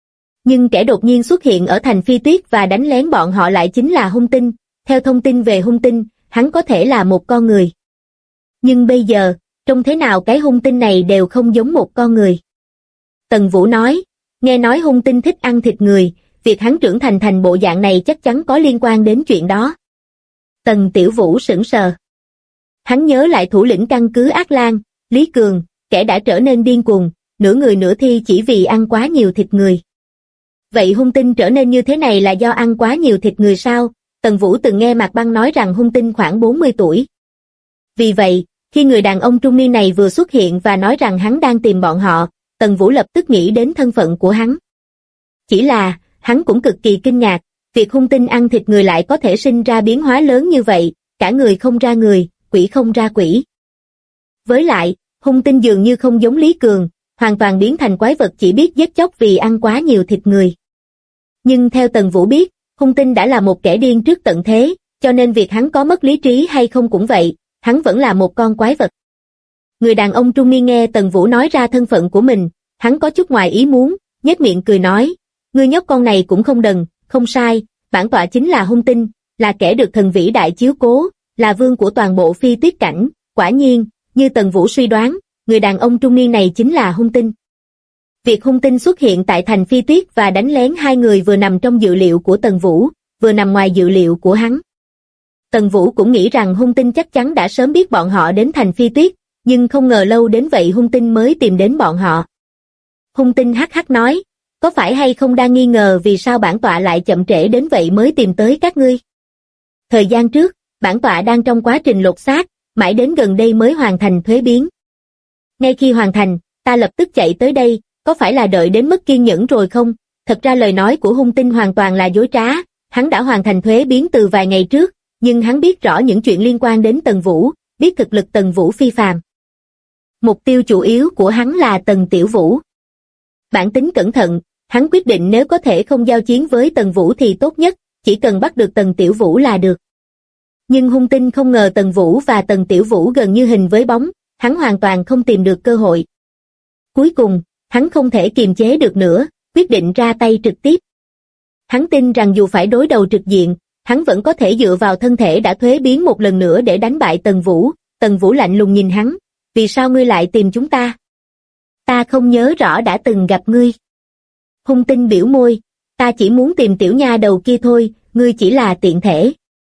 S2: Nhưng kẻ đột nhiên xuất hiện ở thành Phi Tuyết và đánh lén bọn họ lại chính là hung tinh. Theo thông tin về hung tinh, hắn có thể là một con người. Nhưng bây giờ, trông thế nào cái hung tinh này đều không giống một con người. Tần Vũ nói, nghe nói hung tinh thích ăn thịt người, việc hắn trưởng thành bộ dạng này chắc chắn có liên quan đến chuyện đó. Tần Tiểu Vũ sững sờ. Hắn nhớ lại thủ lĩnh căn cứ Ác Lan, Lý Cường, kẻ đã trở nên điên cuồng, nửa người nửa thi chỉ vì ăn quá nhiều thịt người. Vậy hung tinh trở nên như thế này là do ăn quá nhiều thịt người sao? Tần Vũ từng nghe Mạc Băng nói rằng hung tinh khoảng 40 tuổi. Vì vậy, khi người đàn ông trung niên này vừa xuất hiện và nói rằng hắn đang tìm bọn họ, Tần Vũ lập tức nghĩ đến thân phận của hắn. Chỉ là, hắn cũng cực kỳ kinh ngạc, việc hung tinh ăn thịt người lại có thể sinh ra biến hóa lớn như vậy, cả người không ra người, quỷ không ra quỷ. Với lại, hung tinh dường như không giống Lý Cường, hoàn toàn biến thành quái vật chỉ biết giết chóc vì ăn quá nhiều thịt người. Nhưng theo Tần Vũ biết, hung tinh đã là một kẻ điên trước tận thế, cho nên việc hắn có mất lý trí hay không cũng vậy, hắn vẫn là một con quái vật. Người đàn ông trung niên nghe Tần Vũ nói ra thân phận của mình, hắn có chút ngoài ý muốn, nhếch miệng cười nói, ngươi nhóc con này cũng không đần, không sai, bản tọa chính là hung tinh, là kẻ được thần vĩ đại chiếu cố, là vương của toàn bộ Phi Tuyết cảnh, quả nhiên, như Tần Vũ suy đoán, người đàn ông trung niên này chính là hung tinh. Việc hung tinh xuất hiện tại thành Phi Tuyết và đánh lén hai người vừa nằm trong dự liệu của Tần Vũ, vừa nằm ngoài dự liệu của hắn. Tần Vũ cũng nghĩ rằng hung tinh chắc chắn đã sớm biết bọn họ đến thành Phi Tuyết, nhưng không ngờ lâu đến vậy hung tinh mới tìm đến bọn họ. Hung tinh hắc hắc nói, có phải hay không đang nghi ngờ vì sao bản tọa lại chậm trễ đến vậy mới tìm tới các ngươi? Thời gian trước, bản tọa đang trong quá trình lột xác, mãi đến gần đây mới hoàn thành thuế biến. Ngay khi hoàn thành, ta lập tức chạy tới đây, có phải là đợi đến mất kiên nhẫn rồi không? Thật ra lời nói của hung tinh hoàn toàn là dối trá, hắn đã hoàn thành thuế biến từ vài ngày trước, nhưng hắn biết rõ những chuyện liên quan đến Tần Vũ, biết thực lực Tần Vũ phi phàm. Mục tiêu chủ yếu của hắn là Tần Tiểu Vũ. Bản tính cẩn thận, hắn quyết định nếu có thể không giao chiến với Tần Vũ thì tốt nhất, chỉ cần bắt được Tần Tiểu Vũ là được. Nhưng hung tinh không ngờ Tần Vũ và Tần Tiểu Vũ gần như hình với bóng, hắn hoàn toàn không tìm được cơ hội. Cuối cùng, hắn không thể kiềm chế được nữa, quyết định ra tay trực tiếp. Hắn tin rằng dù phải đối đầu trực diện, hắn vẫn có thể dựa vào thân thể đã thuế biến một lần nữa để đánh bại Tần Vũ. Tần Vũ lạnh lùng nhìn hắn, vì sao ngươi lại tìm chúng ta? Ta không nhớ rõ đã từng gặp ngươi. Hung tinh biểu môi, ta chỉ muốn tìm tiểu nha đầu kia thôi, ngươi chỉ là tiện thể.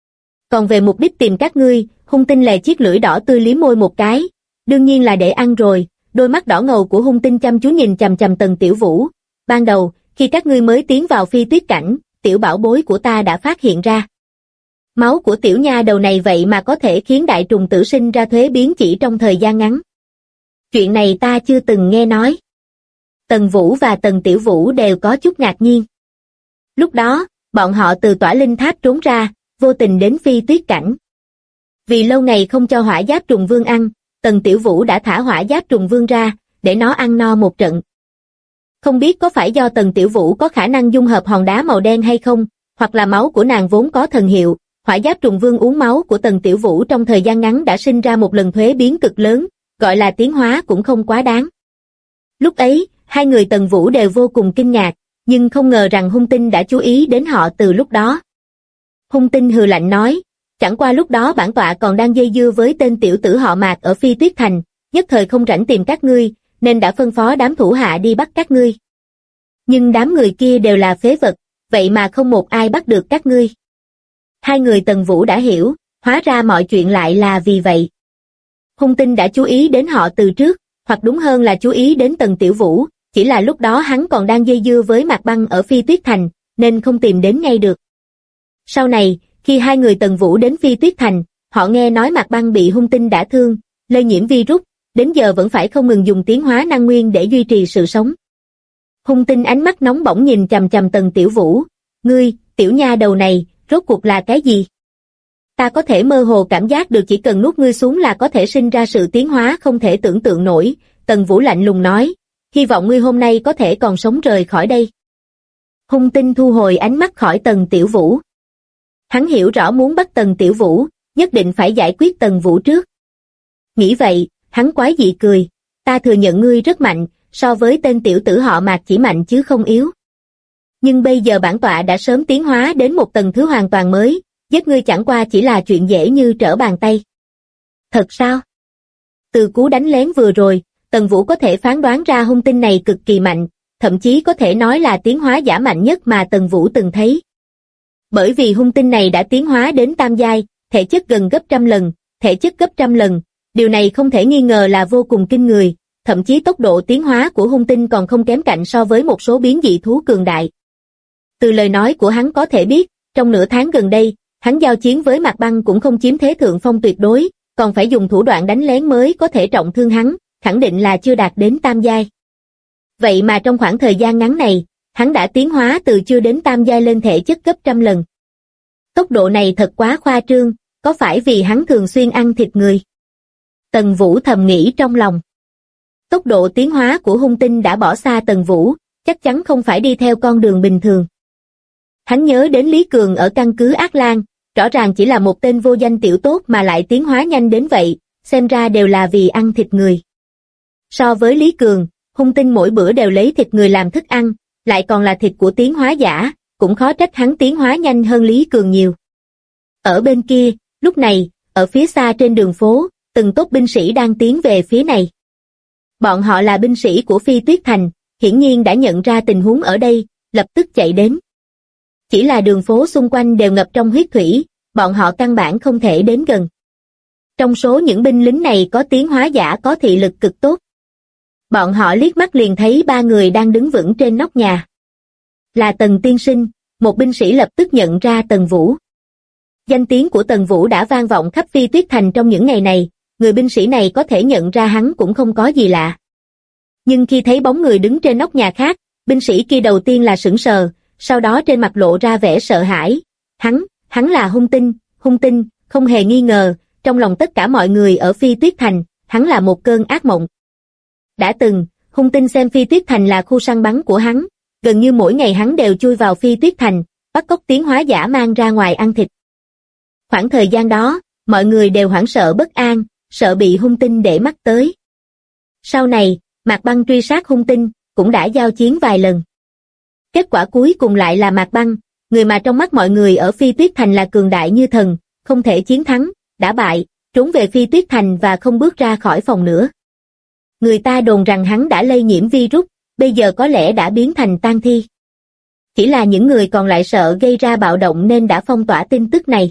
S2: Còn về mục đích tìm các ngươi, hung tinh lè chiếc lưỡi đỏ tươi liếm môi một cái, đương nhiên là để ăn rồi. Đôi mắt đỏ ngầu của hung tinh chăm chú nhìn chằm chằm Tần Tiểu Vũ. Ban đầu, khi các ngươi mới tiến vào Phi Tuyết cảnh, tiểu bảo bối của ta đã phát hiện ra. Máu của tiểu nha đầu này vậy mà có thể khiến đại trùng tử sinh ra thuế biến chỉ trong thời gian ngắn. Chuyện này ta chưa từng nghe nói. Tần Vũ và Tần Tiểu Vũ đều có chút ngạc nhiên. Lúc đó, bọn họ từ Tỏa Linh Tháp trốn ra, vô tình đến Phi Tuyết cảnh. Vì lâu ngày không cho Hỏa Giáp Trùng Vương ăn, Tần Tiểu Vũ đã thả Hỏa Giáp Trùng Vương ra, để nó ăn no một trận. Không biết có phải do Tần Tiểu Vũ có khả năng dung hợp hòn đá màu đen hay không, hoặc là máu của nàng vốn có thần hiệu, Hỏa Giáp Trùng Vương uống máu của Tần Tiểu Vũ trong thời gian ngắn đã sinh ra một lần thuế biến cực lớn, gọi là tiến hóa cũng không quá đáng. Lúc ấy, hai người Tần Vũ đều vô cùng kinh ngạc, nhưng không ngờ rằng hung tinh đã chú ý đến họ từ lúc đó. Hung tinh hừ lạnh nói, chẳng qua lúc đó bản tọa còn đang dây dưa với tên tiểu tử họ Mạc ở Phi Tuyết Thành, nhất thời không rảnh tìm các ngươi, nên đã phân phó đám thủ hạ đi bắt các ngươi. Nhưng đám người kia đều là phế vật, vậy mà không một ai bắt được các ngươi. Hai người Tần Vũ đã hiểu, hóa ra mọi chuyện lại là vì vậy. Hung tinh đã chú ý đến họ từ trước, hoặc đúng hơn là chú ý đến Tần Tiểu Vũ, chỉ là lúc đó hắn còn đang dây dưa với Mạc Băng ở Phi Tuyết Thành, nên không tìm đến ngay được. Sau này, khi hai người Tần Vũ đến Phi Tuyết Thành, họ nghe nói Mạc Băng bị hung tinh đả thương, lây nhiễm virus, đến giờ vẫn phải không ngừng dùng tiến hóa năng nguyên để duy trì sự sống. Hung tinh ánh mắt nóng bỏng nhìn chằm chằm Tần Tiểu Vũ, ngươi, tiểu nha đầu này, rốt cuộc là cái gì? Ta có thể mơ hồ cảm giác được chỉ cần nuốt ngươi xuống là có thể sinh ra sự tiến hóa không thể tưởng tượng nổi, Tần Vũ lạnh lùng nói, hy vọng ngươi hôm nay có thể còn sống rời khỏi đây. Hung tinh thu hồi ánh mắt khỏi Tần Tiểu Vũ. Hắn hiểu rõ muốn bắt Tần Tiểu Vũ, nhất định phải giải quyết Tần Vũ trước. Nghĩ vậy, hắn quái dị cười, ta thừa nhận ngươi rất mạnh, so với tên tiểu tử họ Mạc chỉ mạnh chứ không yếu. Nhưng bây giờ bản tọa đã sớm tiến hóa đến một tầng thứ hoàn toàn mới, giết ngươi chẳng qua chỉ là chuyện dễ như trở bàn tay. Thật sao? Từ cú đánh lén vừa rồi, Tần Vũ có thể phán đoán ra hung tinh này cực kỳ mạnh, thậm chí có thể nói là tiến hóa giả mạnh nhất mà Tần Vũ từng thấy. Bởi vì hung tinh này đã tiến hóa đến tam giai, thể chất gần gấp 100 lần, thể chất gấp 100 lần, điều này không thể nghi ngờ là vô cùng kinh người, thậm chí tốc độ tiến hóa của hung tinh còn không kém cạnh so với một số biến dị thú cường đại. Từ lời nói của hắn có thể biết, trong nửa tháng gần đây, hắn giao chiến với Mạc Băng cũng không chiếm thế thượng phong tuyệt đối, còn phải dùng thủ đoạn đánh lén mới có thể trọng thương hắn, khẳng định là chưa đạt đến tam giai. Vậy mà trong khoảng thời gian ngắn này, hắn đã tiến hóa từ chưa đến tam giai lên thể chất gấp 100 lần. Tốc độ này thật quá khoa trương, có phải vì hắn thường xuyên ăn thịt người? Tần Vũ thầm nghĩ trong lòng. Tốc độ tiến hóa của hung tinh đã bỏ xa Tần Vũ, chắc chắn không phải đi theo con đường bình thường. Hắn nhớ đến Lý Cường ở căn cứ Ác Lan, rõ ràng chỉ là một tên vô danh tiểu tốt mà lại tiến hóa nhanh đến vậy, xem ra đều là vì ăn thịt người. So với Lý Cường, hung tinh mỗi bữa đều lấy thịt người làm thức ăn, lại còn là thịt của tiến hóa giả, cũng khó trách hắn tiến hóa nhanh hơn Lý Cường nhiều. Ở bên kia, lúc này, ở phía xa trên đường phố, từng tốp binh sĩ đang tiến về phía này. Bọn họ là binh sĩ của Phi Tuyết Thành, hiển nhiên đã nhận ra tình huống ở đây, lập tức chạy đến. Chỉ là đường phố xung quanh đều ngập trong huyết thủy, bọn họ căn bản không thể đến gần. Trong số những binh lính này có tiến hóa giả có thị lực cực tốt. Bọn họ liếc mắt liền thấy ba người đang đứng vững trên nóc nhà. Là Tần tiên sinh, một binh sĩ lập tức nhận ra Tần Vũ. Danh tiếng của Tần Vũ đã vang vọng khắp Phi Tuyết Thành trong những ngày này, người binh sĩ này có thể nhận ra hắn cũng không có gì lạ. Nhưng khi thấy bóng người đứng trên nóc nhà khác, binh sĩ kia đầu tiên là sững sờ, sau đó trên mặt lộ ra vẻ sợ hãi. Hắn là hung tinh, không hề nghi ngờ, trong lòng tất cả mọi người ở Phi Tuyết Thành, hắn là một cơn ác mộng. Đã từng, hung tinh xem Phi Tuyết Thành là khu săn bắn của hắn, gần như mỗi ngày hắn đều chui vào Phi Tuyết Thành, bắt cóc tiến hóa giả mang ra ngoài ăn thịt. Khoảng thời gian đó, mọi người đều hoảng sợ bất an, sợ bị hung tinh để mắt tới. Sau này, Mạc Băng truy sát hung tinh, cũng đã giao chiến vài lần. Kết quả cuối cùng lại là Mạc Băng, người mà trong mắt mọi người ở Phi Tuyết Thành là cường đại như thần, không thể chiến thắng, đã bại, trốn về Phi Tuyết Thành và không bước ra khỏi phòng nữa. Người ta đồn rằng hắn đã lây nhiễm virus, bây giờ có lẽ đã biến thành tang thi. Chỉ là những người còn lại sợ gây ra bạo động nên đã phong tỏa tin tức này.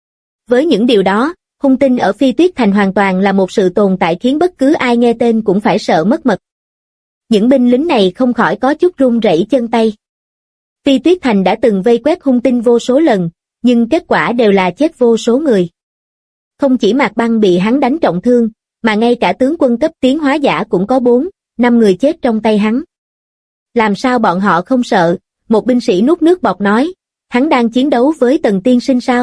S2: Với những điều đó, hung tinh ở Phi Tuyết Thành hoàn toàn là một sự tồn tại khiến bất cứ ai nghe tên cũng phải sợ mất mật. Những binh lính này không khỏi có chút run rẩy chân tay. Phi Tuyết Thành đã từng vây quét hung tinh vô số lần, nhưng kết quả đều là chết vô số người. Không chỉ Mạc Băng bị hắn đánh trọng thương, mà ngay cả tướng quân cấp tiến hóa giả cũng có 4-5 người chết trong tay hắn. Làm sao bọn họ không sợ? Một binh sĩ nuốt nước bọt nói, hắn đang chiến đấu với Tần tiên sinh sao?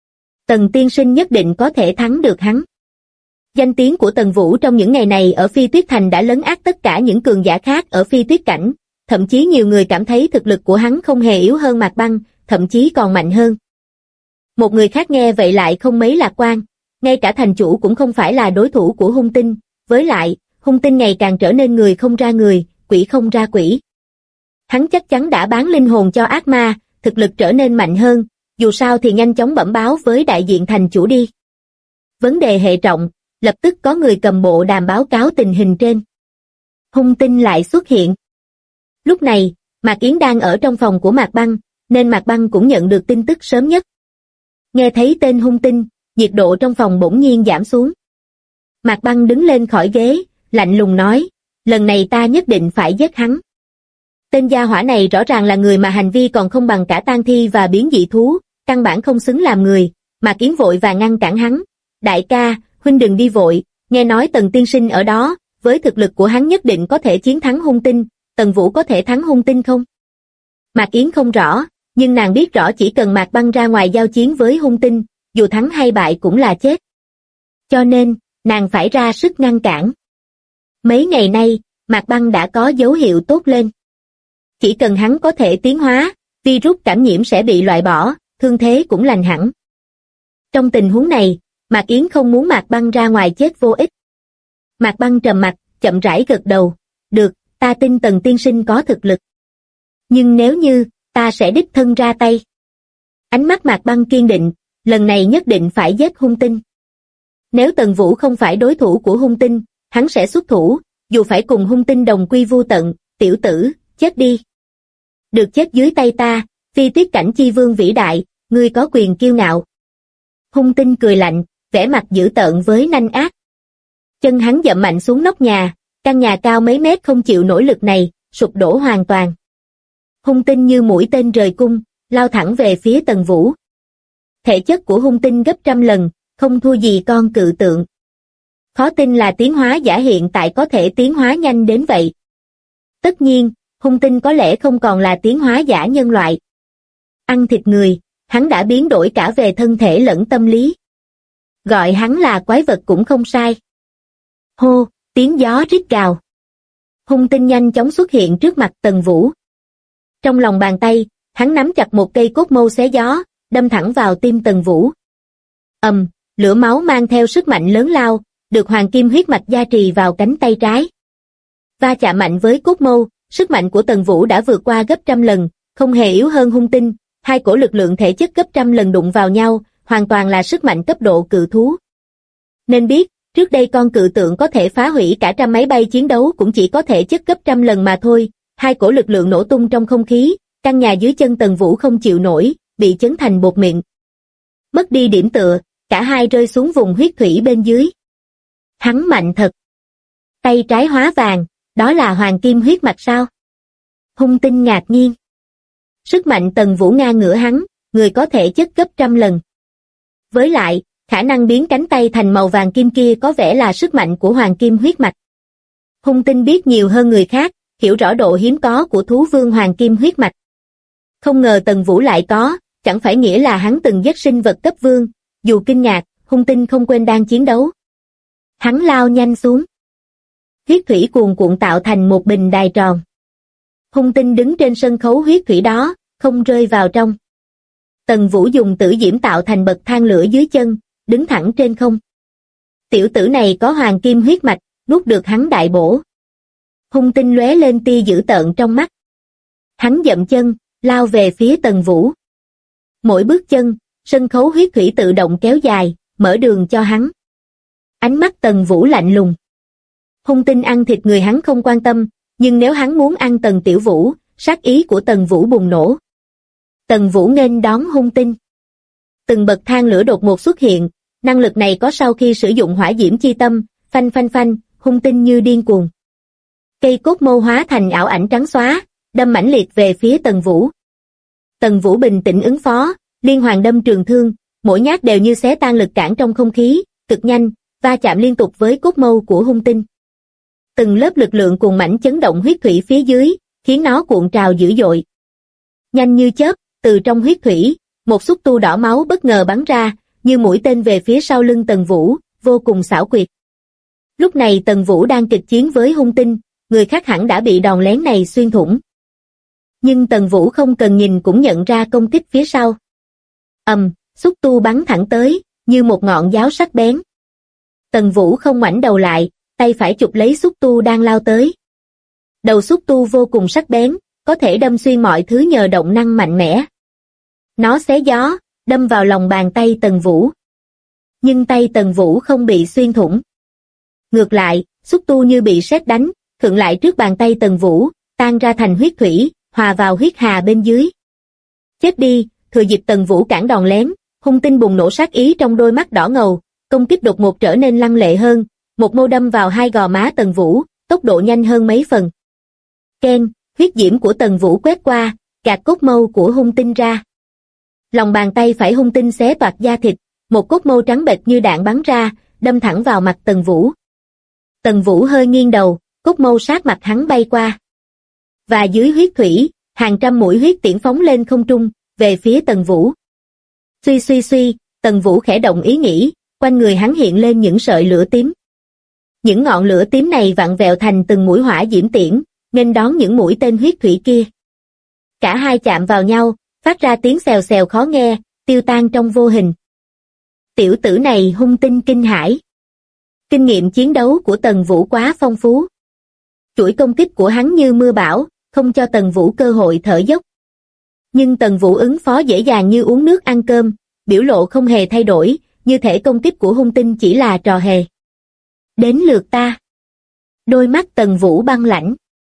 S2: Tần tiên sinh nhất định có thể thắng được hắn. Danh tiếng của Tần Vũ trong những ngày này ở Phi Tuyết Thành đã lấn át tất cả những cường giả khác ở Phi Tuyết Cảnh, thậm chí nhiều người cảm thấy thực lực của hắn không hề yếu hơn Mạc Băng, thậm chí còn mạnh hơn. Một người khác nghe vậy lại không mấy lạc quan, ngay cả thành chủ cũng không phải là đối thủ của hung tinh, với lại, hung tinh ngày càng trở nên người không ra người, quỷ không ra quỷ. Hắn chắc chắn đã bán linh hồn cho ác ma, thực lực trở nên mạnh hơn, dù sao thì nhanh chóng bẩm báo với đại diện thành chủ đi. Vấn đề hệ trọng, lập tức có người cầm bộ đàm báo cáo tình hình trên. Hung tinh lại xuất hiện. Lúc này, Mạc Yến đang ở trong phòng của Mạc Băng, nên Mạc Băng cũng nhận được tin tức sớm nhất. Nghe thấy tên hung tinh, nhiệt độ trong phòng bỗng nhiên giảm xuống. Mạc Băng đứng lên khỏi ghế, lạnh lùng nói, lần này ta nhất định phải giết hắn. Tên gia hỏa này rõ ràng là người mà hành vi còn không bằng cả tang thi và biến dị thú, căn bản không xứng làm người. Mạc Yến vội và ngăn cản hắn. Đại ca, huynh đừng đi vội, nghe nói Tần tiên sinh ở đó, với thực lực của hắn nhất định có thể chiến thắng hung tinh, Tần Vũ có thể thắng hung tinh không? Mạc Yến không rõ, nhưng nàng biết rõ chỉ cần Mạc Băng ra ngoài giao chiến với hung tinh, dù thắng hay bại cũng là chết. Cho nên, nàng phải ra sức ngăn cản. Mấy ngày nay, Mạc Băng đã có dấu hiệu tốt lên. Chỉ cần hắn có thể tiến hóa, virus cảm nhiễm sẽ bị loại bỏ, thương thế cũng lành hẳn. Trong tình huống này, Mạc Yến không muốn Mạc Băng ra ngoài chết vô ích. Mạc Băng trầm mặt, chậm rãi gật đầu. Được, ta tin Tần tiên sinh có thực lực. Nhưng nếu như, ta sẽ đích thân ra tay. Ánh mắt Mạc Băng kiên định, lần này nhất định phải giết hung tinh. Nếu Tần Vũ không phải đối thủ của hung tinh, hắn sẽ xuất thủ, dù phải cùng hung tinh đồng quy vu tận. Tiểu tử, chết đi. Được chết dưới tay ta, Phi Tuyết Cảnh chi vương vĩ đại, ngươi có quyền kiêu ngạo. Hung tinh cười lạnh, vẻ mặt dữ tợn với nanh ác. Chân hắn dậm mạnh xuống nóc nhà, căn nhà cao mấy mét không chịu nổi lực này, sụp đổ hoàn toàn. Hung tinh như mũi tên rời cung, lao thẳng về phía Tần Vũ. Thể chất của hung tinh gấp trăm lần, không thua gì con cự tượng. Khó tin là tiến hóa giả hiện tại có thể tiến hóa nhanh đến vậy. Tất nhiên, hung tinh có lẽ không còn là tiến hóa giả nhân loại. Ăn thịt người, hắn đã biến đổi cả về thân thể lẫn tâm lý. Gọi hắn là quái vật cũng không sai. Hô, tiếng gió rít gào. Hung tinh nhanh chóng xuất hiện trước mặt Tần Vũ. Trong lòng bàn tay, hắn nắm chặt một cây cốt mâu xé gió, đâm thẳng vào tim Tần Vũ. Lửa máu mang theo sức mạnh lớn lao, được hoàng kim huyết mạch gia trì vào cánh tay trái. Va chạm mạnh với cốt mâu, sức mạnh của Tần Vũ đã vượt qua gấp trăm lần, không hề yếu hơn hung tinh, hai cổ lực lượng thể chất gấp trăm lần đụng vào nhau, hoàn toàn là sức mạnh cấp độ cự thú. Nên biết, trước đây con cự tượng có thể phá hủy cả trăm máy bay chiến đấu cũng chỉ có thể chất gấp trăm lần mà thôi, hai cổ lực lượng nổ tung trong không khí, căn nhà dưới chân Tần Vũ không chịu nổi, bị chấn thành bột mịn. Mất đi điểm tựa, cả hai rơi xuống vùng huyết thủy bên dưới. Hắn mạnh thật. Tay trái hóa vàng, đó là hoàng kim huyết mạch sao? Hung tinh ngạc nhiên. Sức mạnh Tần Vũ ngang ngửa hắn, người có thể chất gấp trăm lần. Với lại, khả năng biến cánh tay thành màu vàng kim kia có vẻ là sức mạnh của hoàng kim huyết mạch. Hung tinh biết nhiều hơn người khác, hiểu rõ độ hiếm có của thú vương hoàng kim huyết mạch. Không ngờ Tần Vũ lại có, chẳng phải nghĩa là hắn từng giết sinh vật cấp vương, dù kinh ngạc, hung tinh không quên đang chiến đấu. Hắn lao nhanh xuống. Huyết thủy cuồn cuộn tạo thành một bình đài tròn. Hung tinh đứng trên sân khấu huyết thủy đó, không rơi vào trong. Tần Vũ dùng tử diễm tạo thành bậc thang lửa dưới chân, đứng thẳng trên không. Tiểu tử này có hoàng kim huyết mạch, nuốt được hắn đại bổ. Hung tinh lóe lên tia dữ tợn trong mắt. Hắn dậm chân, lao về phía Tần Vũ. Mỗi bước chân, sân khấu huyết thủy tự động kéo dài, mở đường cho hắn. Ánh mắt Tần Vũ lạnh lùng. Hung tinh ăn thịt người hắn không quan tâm, nhưng nếu hắn muốn ăn Tần Tiểu Vũ, sát ý của Tần Vũ bùng nổ. Tần Vũ nghênh đón hung tinh. Từng bậc thang lửa đột ngột xuất hiện, năng lực này có sau khi sử dụng hỏa diễm chi tâm, phanh phanh phanh, hung tinh như điên cuồng. Cây cốt mâu hóa thành ảo ảnh trắng xóa, đâm mãnh liệt về phía Tần Vũ. Tần Vũ bình tĩnh ứng phó, liên hoàn đâm trường thương, mỗi nhát đều như xé tan lực cản trong không khí, cực nhanh, va chạm liên tục với cốt mâu của hung tinh. Từng lớp lực lượng cuồn mãnh chấn động huyết thủy phía dưới, khiến nó cuộn trào dữ dội. Nhanh như chớp, từ trong huyết thủy, một xúc tu đỏ máu bất ngờ bắn ra, như mũi tên về phía sau lưng Tần Vũ, vô cùng xảo quyệt. Lúc này Tần Vũ đang kịch chiến với hung tinh, người khác hẳn đã bị đòn lén này xuyên thủng. Nhưng Tần Vũ không cần nhìn cũng nhận ra công kích phía sau. Xúc tu bắn thẳng tới, như một ngọn giáo sắc bén. Tần Vũ không ngoảnh đầu lại, tay phải chụp lấy xúc tu đang lao tới. Đầu xúc tu vô cùng sắc bén, có thể đâm xuyên mọi thứ nhờ động năng mạnh mẽ. Nó xé gió, đâm vào lòng bàn tay Tần Vũ. Nhưng tay Tần Vũ không bị xuyên thủng. Ngược lại, xúc tu như bị sét đánh, khựng lại trước bàn tay Tần Vũ, tan ra thành huyết thủy, hòa vào huyết hà bên dưới. Chết đi, thừa dịp Tần Vũ cản đòn lén, hung tinh bùng nổ sát ý trong đôi mắt đỏ ngầu, công kích đột ngột trở nên lăng lệ hơn, một mâu đâm vào hai gò má Tần Vũ, tốc độ nhanh hơn mấy phần. Keng, huyết diễm của Tần Vũ quét qua, gạt cốt mâu của hung tinh ra. Lòng bàn tay phải hung tinh xé toạc da thịt, một cốt mâu trắng bệch như đạn bắn ra, đâm thẳng vào mặt Tần Vũ. Tần Vũ hơi nghiêng đầu, cốt mâu sát mặt hắn bay qua. Và dưới huyết thủy, hàng trăm mũi huyết tiễn phóng lên không trung, về phía Tần Vũ. Suy suy suy, Tần Vũ khẽ động ý nghĩ, quanh người hắn hiện lên những sợi lửa tím. Những ngọn lửa tím này vặn vẹo thành từng mũi hỏa diễm tiễn, nghênh đón những mũi tên huyết thủy kia. Cả hai chạm vào nhau, phát ra tiếng xèo xèo khó nghe, tiêu tan trong vô hình. Tiểu tử này hung tinh kinh hãi. Kinh nghiệm chiến đấu của Tần Vũ quá phong phú. Chuỗi công kích của hắn như mưa bão, không cho Tần Vũ cơ hội thở dốc. Nhưng Tần Vũ ứng phó dễ dàng như uống nước ăn cơm, biểu lộ không hề thay đổi, như thể công kích của hung tinh chỉ là trò hề. Đến lượt ta. Đôi mắt Tần Vũ băng lãnh.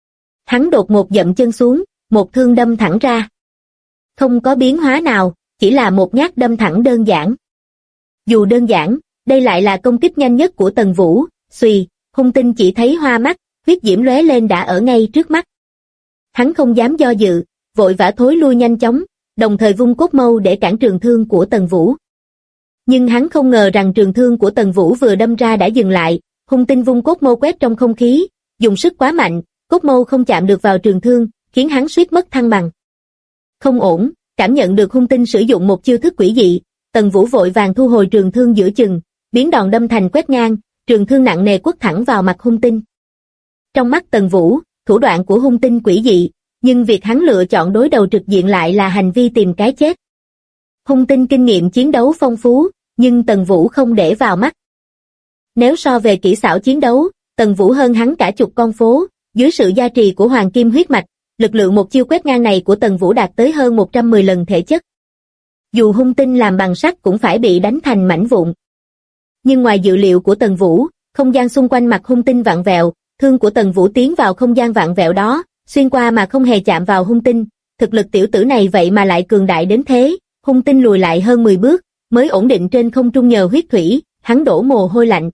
S2: Hắn đột ngột dậm chân xuống, một thương đâm thẳng ra. Không có biến hóa nào, chỉ là một nhát đâm thẳng đơn giản. Dù đơn giản, đây lại là công kích nhanh nhất của Tần Vũ, xùy, hung tinh chỉ thấy hoa mắt, huyết diễm lóe lên đã ở ngay trước mắt. Hắn không dám do dự, vội vã thối lui nhanh chóng, đồng thời vung cốt mâu để cản trường thương của Tần Vũ. Nhưng hắn không ngờ rằng trường thương của Tần Vũ vừa đâm ra đã dừng lại, hung tinh vung cốt mâu quét trong không khí, dùng sức quá mạnh, cốt mâu không chạm được vào trường thương, khiến hắn suýt mất thăng bằng. Không ổn, cảm nhận được hung tinh sử dụng một chiêu thức quỷ dị, Tần Vũ vội vàng thu hồi trường thương giữa chừng, biến đòn đâm thành quét ngang, trường thương nặng nề quất thẳng vào mặt hung tinh. Trong mắt Tần Vũ, thủ đoạn của hung tinh quỷ dị, nhưng việc hắn lựa chọn đối đầu trực diện lại là hành vi tìm cái chết. Hung tinh kinh nghiệm chiến đấu phong phú, nhưng Tần Vũ không để vào mắt. Nếu so về kỹ xảo chiến đấu, Tần Vũ hơn hắn cả chục con phố, dưới sự gia trì của hoàng kim huyết mạch, lực lượng một chiêu quét ngang này của Tần Vũ đạt tới hơn 110 lần thể chất. Dù hung tinh làm bằng sắt cũng phải bị đánh thành mảnh vụn. Nhưng ngoài dự liệu của Tần Vũ, không gian xung quanh mặt hung tinh vặn vẹo, thương của Tần Vũ tiến vào không gian vặn vẹo đó, xuyên qua mà không hề chạm vào hung tinh, thực lực tiểu tử này vậy mà lại cường đại đến thế, hung tinh lùi lại hơn 10 bước, mới ổn định trên không trung nhờ huyết thủy, hắn đổ mồ hôi lạnh.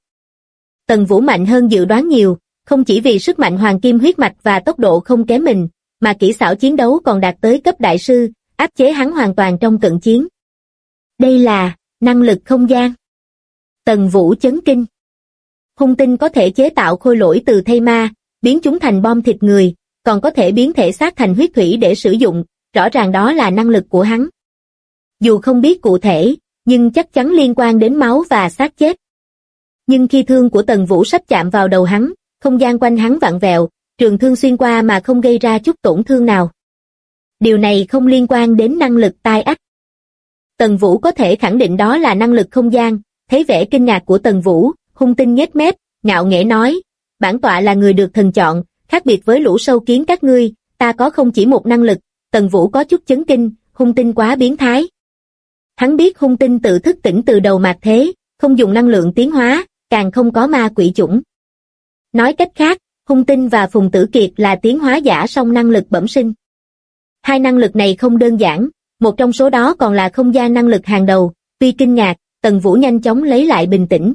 S2: Tần Vũ mạnh hơn dự đoán nhiều, không chỉ vì sức mạnh hoàng kim huyết mạch và tốc độ không kém mình, mà kỹ xảo chiến đấu còn đạt tới cấp đại sư, áp chế hắn hoàn toàn trong cận chiến. Đây là năng lực không gian. Tần Vũ chấn kinh. Hung tinh có thể chế tạo khôi lỗi từ thây ma, biến chúng thành bom thịt người, còn có thể biến thể xác thành huyết thủy để sử dụng, rõ ràng đó là năng lực của hắn. Dù không biết cụ thể, nhưng chắc chắn liên quan đến máu và xác chết. Nhưng khi thương của Tần Vũ sắp chạm vào đầu hắn, không gian quanh hắn vặn vẹo, trường thương xuyên qua mà không gây ra chút tổn thương nào. Điều này không liên quan đến năng lực tai ách. Tần Vũ có thể khẳng định đó là năng lực không gian, thấy vẻ kinh ngạc của Tần Vũ, hung tinh nhếch mép, ngạo nghễ nói, bản tọa là người được thần chọn, khác biệt với lũ sâu kiến các ngươi, ta có không chỉ một năng lực. Tần Vũ có chút chấn kinh, hung tinh quá biến thái. Hắn biết hung tinh tự thức tỉnh từ đầu mạt thế, không dùng năng lượng tiến hóa, càng không có ma quỷ chủng. Nói cách khác, hung tinh và Phùng Tử Kiệt là tiến hóa giả song năng lực bẩm sinh. Hai năng lực này không đơn giản, một trong số đó còn là không gian năng lực hàng đầu. Tuy kinh ngạc, Tần Vũ nhanh chóng lấy lại bình tĩnh.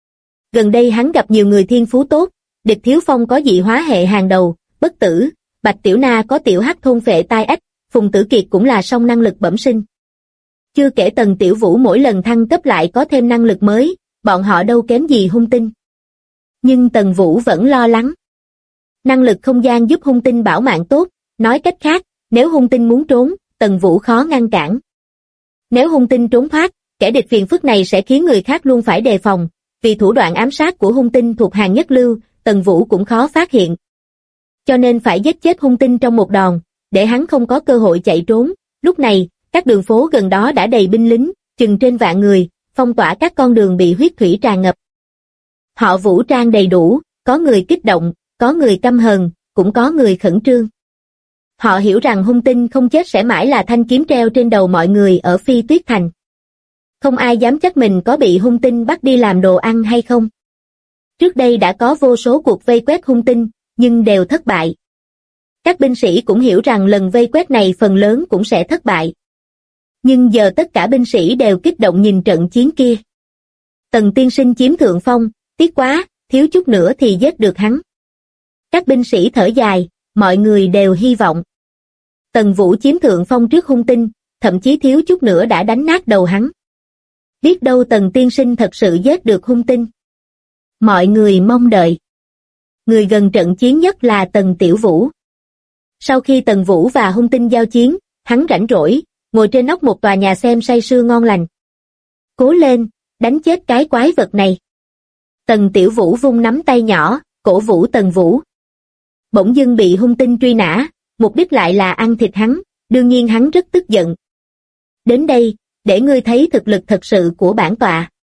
S2: Gần đây hắn gặp nhiều người thiên phú tốt, Địch Thiếu Phong có dị hóa hệ hàng đầu, bất tử, Bạch Tiểu Na có tiểu hắc thôn phệ tai ách, Phùng Tử Kiệt cũng là song năng lực bẩm sinh. Chưa kể Tần Tiểu Vũ mỗi lần thăng cấp lại có thêm năng lực mới, bọn họ đâu kém gì hung tinh. Nhưng Tần Vũ vẫn lo lắng. Năng lực không gian giúp hung tinh bảo mạng tốt, nói cách khác, nếu hung tinh muốn trốn, Tần Vũ khó ngăn cản. Nếu hung tinh trốn thoát, kẻ địch phiền phức này sẽ khiến người khác luôn phải đề phòng, vì thủ đoạn ám sát của hung tinh thuộc hàng nhất lưu, Tần Vũ cũng khó phát hiện. Cho nên phải giết chết hung tinh trong một đòn, để hắn không có cơ hội chạy trốn. Lúc này, các đường phố gần đó đã đầy binh lính, chừng trên vạn người, phong tỏa các con đường bị huyết thủy tràn ngập. Họ vũ trang đầy đủ, có người kích động, có người căm hờn, cũng có người khẩn trương. Họ hiểu rằng hung tinh không chết sẽ mãi là thanh kiếm treo trên đầu mọi người ở Phi Tuyết Thành. Không ai dám chắc mình có bị hung tinh bắt đi làm đồ ăn hay không. Trước đây đã có vô số cuộc vây quét hung tinh, nhưng đều thất bại. Các binh sĩ cũng hiểu rằng lần vây quét này phần lớn cũng sẽ thất bại. Nhưng giờ tất cả binh sĩ đều kích động nhìn trận chiến kia. Tần tiên sinh chiếm thượng phong, tiếc quá, thiếu chút nữa thì giết được hắn. Các binh sĩ thở dài, mọi người đều hy vọng. Tần Vũ chiếm thượng phong trước hung tinh, thậm chí thiếu chút nữa đã đánh nát đầu hắn. Biết đâu Tần tiên sinh thật sự giết được hung tinh. Mọi người mong đợi. Người gần trận chiến nhất là Tần Tiểu Vũ. Sau khi Tần Vũ và hung tinh giao chiến, hắn rảnh rỗi, ngồi trên nóc một tòa nhà xem say sưa ngon lành. Cố lên, đánh chết cái quái vật này. Tần Tiểu Vũ vung nắm tay nhỏ, cổ vũ Tần Vũ. Bỗng dưng bị hung tinh truy nã, mục đích lại là ăn thịt hắn, đương nhiên hắn rất tức giận. Đến đây, để ngươi thấy thực lực thật sự của bản tọa.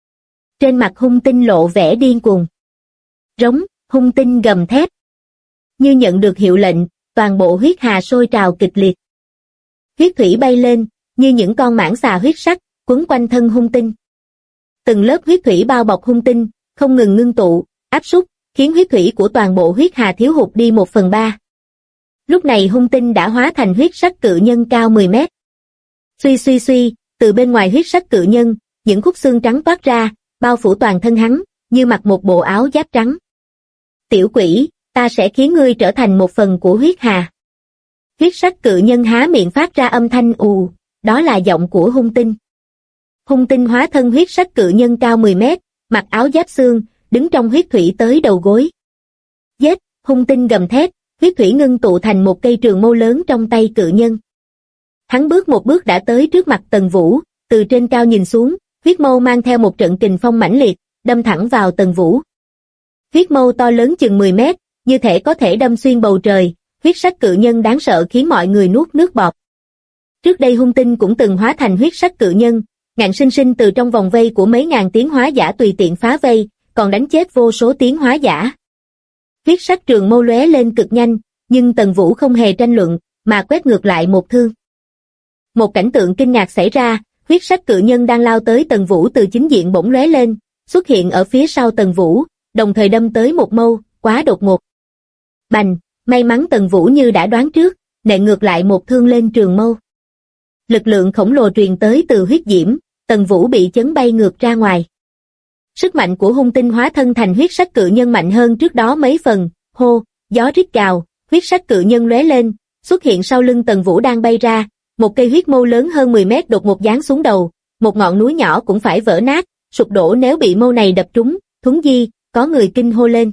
S2: Trên mặt hung tinh lộ vẻ điên cuồng. Rống, hung tinh gầm thét. Như nhận được hiệu lệnh, toàn bộ huyết hà sôi trào kịch liệt. Huyết thủy bay lên, như những con mãng xà huyết sắc, quấn quanh thân hung tinh. Từng lớp huyết thủy bao bọc hung tinh, không ngừng ngưng tụ, áp súc, khiến huyết thủy của toàn bộ huyết hà thiếu hụt đi 1/3. Lúc này hung tinh đã hóa thành huyết sắc cự nhân cao 10 mét. Suy suy suy, từ bên ngoài huyết sắc cự nhân, những khúc xương trắng toát ra, bao phủ toàn thân hắn, như mặc một bộ áo giáp trắng. Tiểu quỷ, ta sẽ khiến ngươi trở thành một phần của huyết hà. Huyết sắc cự nhân há miệng phát ra âm thanh ù, đó là giọng của hung tinh. Hung tinh hóa thân huyết sắc cự nhân cao 10 mét, mặc áo giáp xương, đứng trong huyết thủy tới đầu gối. Giết, hung tinh gầm thét, huyết thủy ngưng tụ thành một cây trường mâu lớn trong tay cự nhân. Hắn bước một bước đã tới trước mặt Tần Vũ, từ trên cao nhìn xuống, huyết mâu mang theo một trận kình phong mãnh liệt, đâm thẳng vào Tần Vũ. Huyết mâu to lớn chừng 10 mét, như thể có thể đâm xuyên bầu trời, huyết sắc cự nhân đáng sợ khiến mọi người nuốt nước bọt. Trước đây hung tinh cũng từng hóa thành huyết sắc cự nhân, ngạnh sinh sinh từ trong vòng vây của mấy ngàn tiến hóa giả tùy tiện phá vây, còn đánh chết vô số tiến hóa giả. Huyết sắc trường mâu lóe lên cực nhanh, nhưng Tần Vũ không hề tranh luận, mà quét ngược lại một thương. Một cảnh tượng kinh ngạc xảy ra, huyết sắc cự nhân đang lao tới Tần Vũ từ chính diện bỗng lóe lên, xuất hiện ở phía sau Tần Vũ, đồng thời đâm tới một mâu, quá đột ngột. Bành, may mắn Tần Vũ như đã đoán trước, nện ngược lại một thương lên trường mâu. Lực lượng khổng lồ truyền tới từ huyết diễm, Tần Vũ bị chấn bay ngược ra ngoài. Sức mạnh của hung tinh hóa thân thành huyết sắc cự nhân mạnh hơn trước đó mấy phần, hô, gió rít gào, huyết sắc cự nhân lóe lên, xuất hiện sau lưng Tần Vũ đang bay ra, một cây huyết mâu lớn hơn 10 mét đột ngột giáng xuống đầu, một ngọn núi nhỏ cũng phải vỡ nát, sụp đổ nếu bị mâu này đập trúng, Thuấn Di, có người kinh hô lên.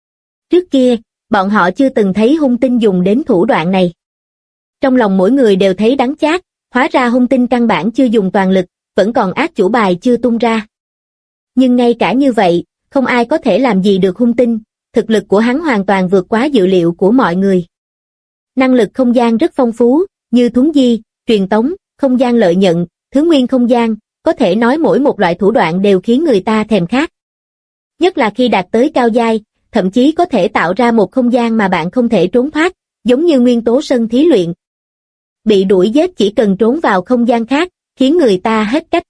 S2: Trước kia, bọn họ chưa từng thấy hung tinh dùng đến thủ đoạn này. Trong lòng mỗi người đều thấy đắng chát, hóa ra hung tinh căn bản chưa dùng toàn lực, vẫn còn ác chủ bài chưa tung ra. Nhưng ngay cả như vậy, không ai có thể làm gì được hung tinh, thực lực của hắn hoàn toàn vượt quá dự liệu của mọi người. Năng lực không gian rất phong phú, như thuấn di, truyền tống, không gian lợi nhận, thứ nguyên không gian, có thể nói mỗi một loại thủ đoạn đều khiến người ta thèm khát. Nhất là khi đạt tới cao giai, thậm chí có thể tạo ra một không gian mà bạn không thể trốn thoát, giống như nguyên tố sân thí luyện. Bị đuổi giết chỉ cần trốn vào không gian khác, khiến người ta hết cách.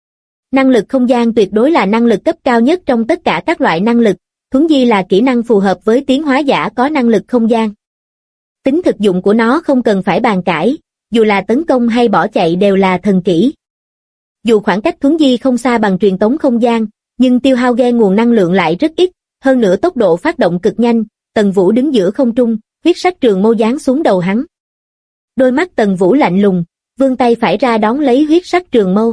S2: Năng lực không gian tuyệt đối là năng lực cấp cao nhất trong tất cả các loại năng lực, thuấn di là kỹ năng phù hợp với tiến hóa giả có năng lực không gian. Tính thực dụng của nó không cần phải bàn cãi, dù là tấn công hay bỏ chạy đều là thần kỹ. Dù khoảng cách thuấn di không xa bằng truyền tống không gian, nhưng tiêu hao gen nguồn năng lượng lại rất ít, hơn nữa tốc độ phát động cực nhanh, Tần Vũ đứng giữa không trung, huyết sắc trường mâu giáng xuống đầu hắn. Đôi mắt Tần Vũ lạnh lùng, vươn tay phải ra đón lấy huyết sắc trường mâu.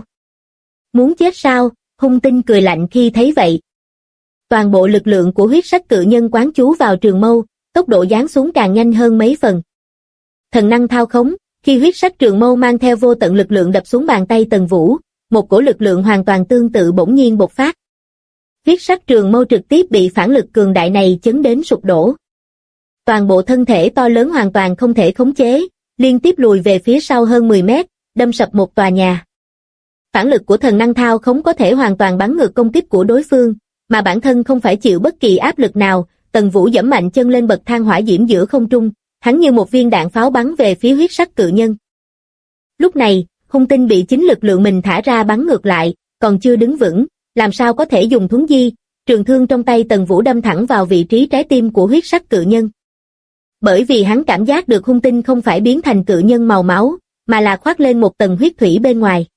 S2: Muốn chết sao? Hung tinh cười lạnh khi thấy vậy. Toàn bộ lực lượng của huyết sắc cự nhân quán chú vào trường mâu, tốc độ giáng xuống càng nhanh hơn mấy phần. Thần năng thao khống, khi huyết sắc trường mâu mang theo vô tận lực lượng đập xuống bàn tay Tần Vũ, một cổ lực lượng hoàn toàn tương tự bỗng nhiên bộc phát. Huyết sắc trường mâu trực tiếp bị phản lực cường đại này chấn đến sụp đổ. Toàn bộ thân thể to lớn hoàn toàn không thể khống chế, liên tiếp lùi về phía sau hơn 10 mét, đâm sập một tòa nhà. Phản lực của thần năng thao khống có thể hoàn toàn bắn ngược công kích của đối phương, mà bản thân không phải chịu bất kỳ áp lực nào. Tần Vũ giẫm mạnh chân lên bậc thang hỏa diễm giữa không trung, hắn như một viên đạn pháo bắn về phía huyết sắc cự nhân. Lúc này, hung tinh bị chính lực lượng mình thả ra bắn ngược lại, còn chưa đứng vững, làm sao có thể dùng thuấn di, trường thương trong tay Tần Vũ đâm thẳng vào vị trí trái tim của huyết sắc cự nhân. Bởi vì hắn cảm giác được hung tinh không phải biến thành cự nhân màu máu, mà là khoác lên một tầng huyết thủy bên ngoài.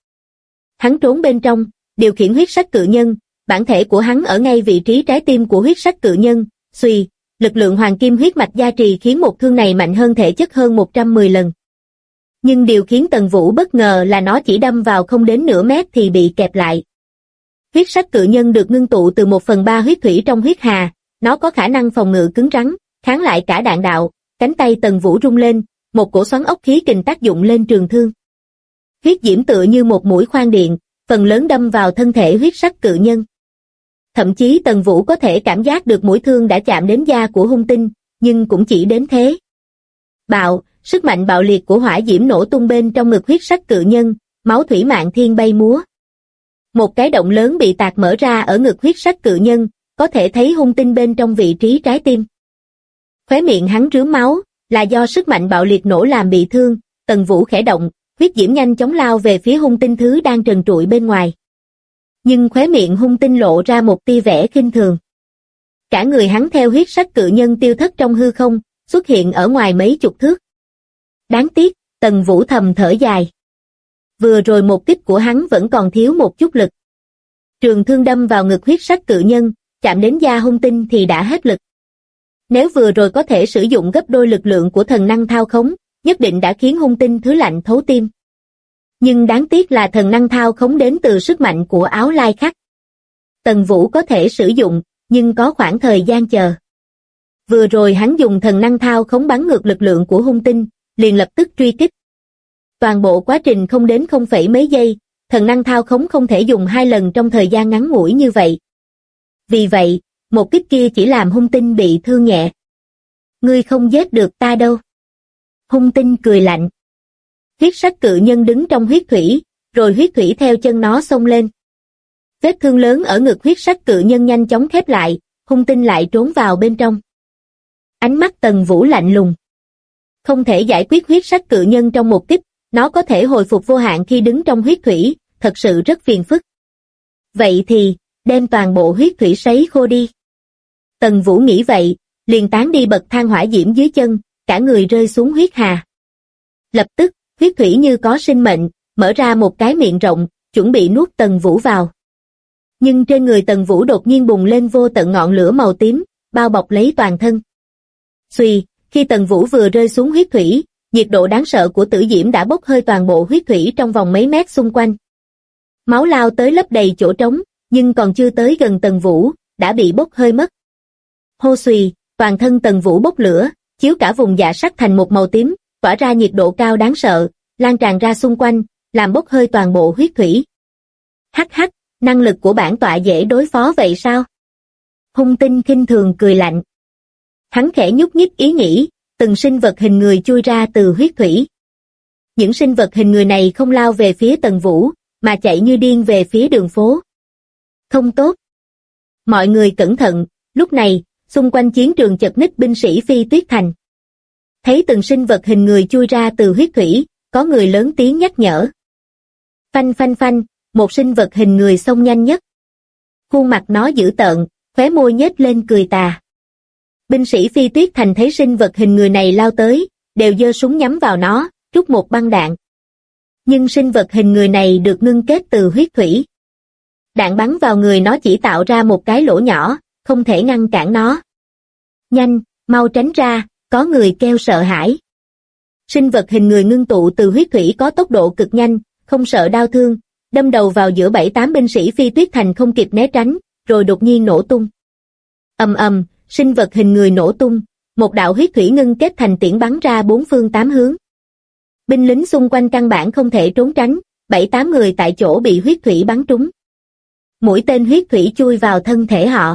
S2: Hắn trốn bên trong, điều khiển huyết sắc cự nhân, bản thể của hắn ở ngay vị trí trái tim của huyết sắc cự nhân, suy, lực lượng hoàng kim huyết mạch gia trì khiến một thương này mạnh hơn thể chất hơn 110 lần. Nhưng điều khiến Tần Vũ bất ngờ là nó chỉ đâm vào không đến nửa mét thì bị kẹp lại. Huyết sắc cự nhân được ngưng tụ từ 1/3 huyết thủy trong huyết hà, nó có khả năng phòng ngự cứng rắn, kháng lại cả đạn đạo. Cánh tay Tần Vũ rung lên, một cổ xoắn ốc khí kình tác dụng lên trường thương. Huyết diễm tựa như một mũi khoan điện, phần lớn đâm vào thân thể huyết sắc cự nhân. Thậm chí Tần Vũ có thể cảm giác được mũi thương đã chạm đến da của hung tinh, nhưng cũng chỉ đến thế. Bạo, sức mạnh bạo liệt của hỏa diễm nổ tung bên trong ngực huyết sắc cự nhân, máu thủy mạn thiên bay múa. Một cái động lớn bị tạc mở ra ở ngực huyết sắc cự nhân, có thể thấy hung tinh bên trong vị trí trái tim. Khóe miệng hắn rướm máu, là do sức mạnh bạo liệt nổ làm bị thương. Tần Vũ khẽ động, huyết diễm nhanh chóng lao về phía hung tinh thứ đang trần trụi bên ngoài. Nhưng khóe miệng hung tinh lộ ra một tia vẻ khinh thường. Cả người hắn theo huyết sắc cự nhân tiêu thất trong hư không, xuất hiện ở ngoài mấy chục thước. Đáng tiếc, Tần Vũ thầm thở dài. Vừa rồi một kích của hắn vẫn còn thiếu một chút lực. Trường thương đâm vào ngực huyết sắc cự nhân, chạm đến da hung tinh thì đã hết lực. Nếu vừa rồi có thể sử dụng gấp đôi lực lượng của thần năng thao khống, nhất định đã khiến hung tinh thứ lạnh thấu tim. Nhưng đáng tiếc là thần năng thao khống đến từ sức mạnh của áo lai khắc. Tần Vũ có thể sử dụng, nhưng có khoảng thời gian chờ. Vừa rồi hắn dùng thần năng thao khống bắn ngược lực lượng của hung tinh, liền lập tức truy kích. Toàn bộ quá trình không đến 0, mấy giây, thần năng thao khống không thể dùng 2 lần trong thời gian ngắn ngủi như vậy. Vì vậy, một kích kia chỉ làm hung tinh bị thương nhẹ. Ngươi không giết được ta đâu. Hung tinh cười lạnh. Huyết sắc cự nhân đứng trong huyết thủy, rồi huyết thủy theo chân nó xông lên. Vết thương lớn ở ngực huyết sắc cự nhân nhanh chóng khép lại, hung tinh lại trốn vào bên trong. Ánh mắt Tần Vũ lạnh lùng. Không thể giải quyết huyết sắc cự nhân trong một kích, nó có thể hồi phục vô hạn khi đứng trong huyết thủy, thật sự rất phiền phức. Vậy thì, đem toàn bộ huyết thủy sấy khô đi. Tần Vũ nghĩ vậy, liền tán đi bậc thang hỏa diễm dưới chân, cả người rơi xuống huyết hà. Lập tức, huyết thủy như có sinh mệnh, mở ra một cái miệng rộng, chuẩn bị nuốt Tần Vũ vào. Nhưng trên người Tần Vũ đột nhiên bùng lên vô tận ngọn lửa màu tím, bao bọc lấy toàn thân. Xuy, khi Tần Vũ vừa rơi xuống huyết thủy, nhiệt độ đáng sợ của tử diễm đã bốc hơi toàn bộ huyết thủy trong vòng mấy mét xung quanh. Máu lao tới lấp đầy chỗ trống, nhưng còn chưa tới gần Tần Vũ, đã bị bốc hơi mất. Hô xuy, toàn thân Tần Vũ bốc lửa, chiếu cả vùng dạ sắc thành một màu tím, tỏa ra nhiệt độ cao đáng sợ, lan tràn ra xung quanh, làm bốc hơi toàn bộ huyết thủy. Hắc hắc, năng lực của bản tọa dễ đối phó vậy sao? Hung tinh khinh thường cười lạnh. Hắn khẽ nhúc nhích ý nghĩ, từng sinh vật hình người chui ra từ huyết thủy. Những sinh vật hình người này không lao về phía Tần Vũ, mà chạy như điên về phía đường phố. Không tốt. Mọi người cẩn thận, lúc này, xung quanh chiến trường chật ních binh sĩ Phi Tuyết Thành. Thấy từng sinh vật hình người chui ra từ huyết thủy, có người lớn tiếng nhắc nhở. Phanh phanh phanh, một sinh vật hình người xông nhanh nhất. Khuôn mặt nó dữ tợn, khóe môi nhếch lên cười tà. Binh sĩ Phi Tuyết Thành thấy sinh vật hình người này lao tới, đều giơ súng nhắm vào nó, rút một băng đạn. Nhưng sinh vật hình người này được ngưng kết từ huyết thủy. Đạn bắn vào người nó chỉ tạo ra một cái lỗ nhỏ, không thể ngăn cản nó. Nhanh, mau tránh ra, có người kêu sợ hãi. Sinh vật hình người ngưng tụ từ huyết thủy có tốc độ cực nhanh, không sợ đau thương, đâm đầu vào giữa 7-8 binh sĩ Phi Tuyết Thành không kịp né tránh, rồi đột nhiên nổ tung. Ầm ầm, sinh vật hình người nổ tung, một đạo huyết thủy ngưng kết thành tiễn bắn ra 4 phương 8 hướng. Binh lính xung quanh căn bản không thể trốn tránh, 7-8 người tại chỗ bị huyết thủy bắn trúng. Mũi tên huyết thủy chui vào thân thể họ.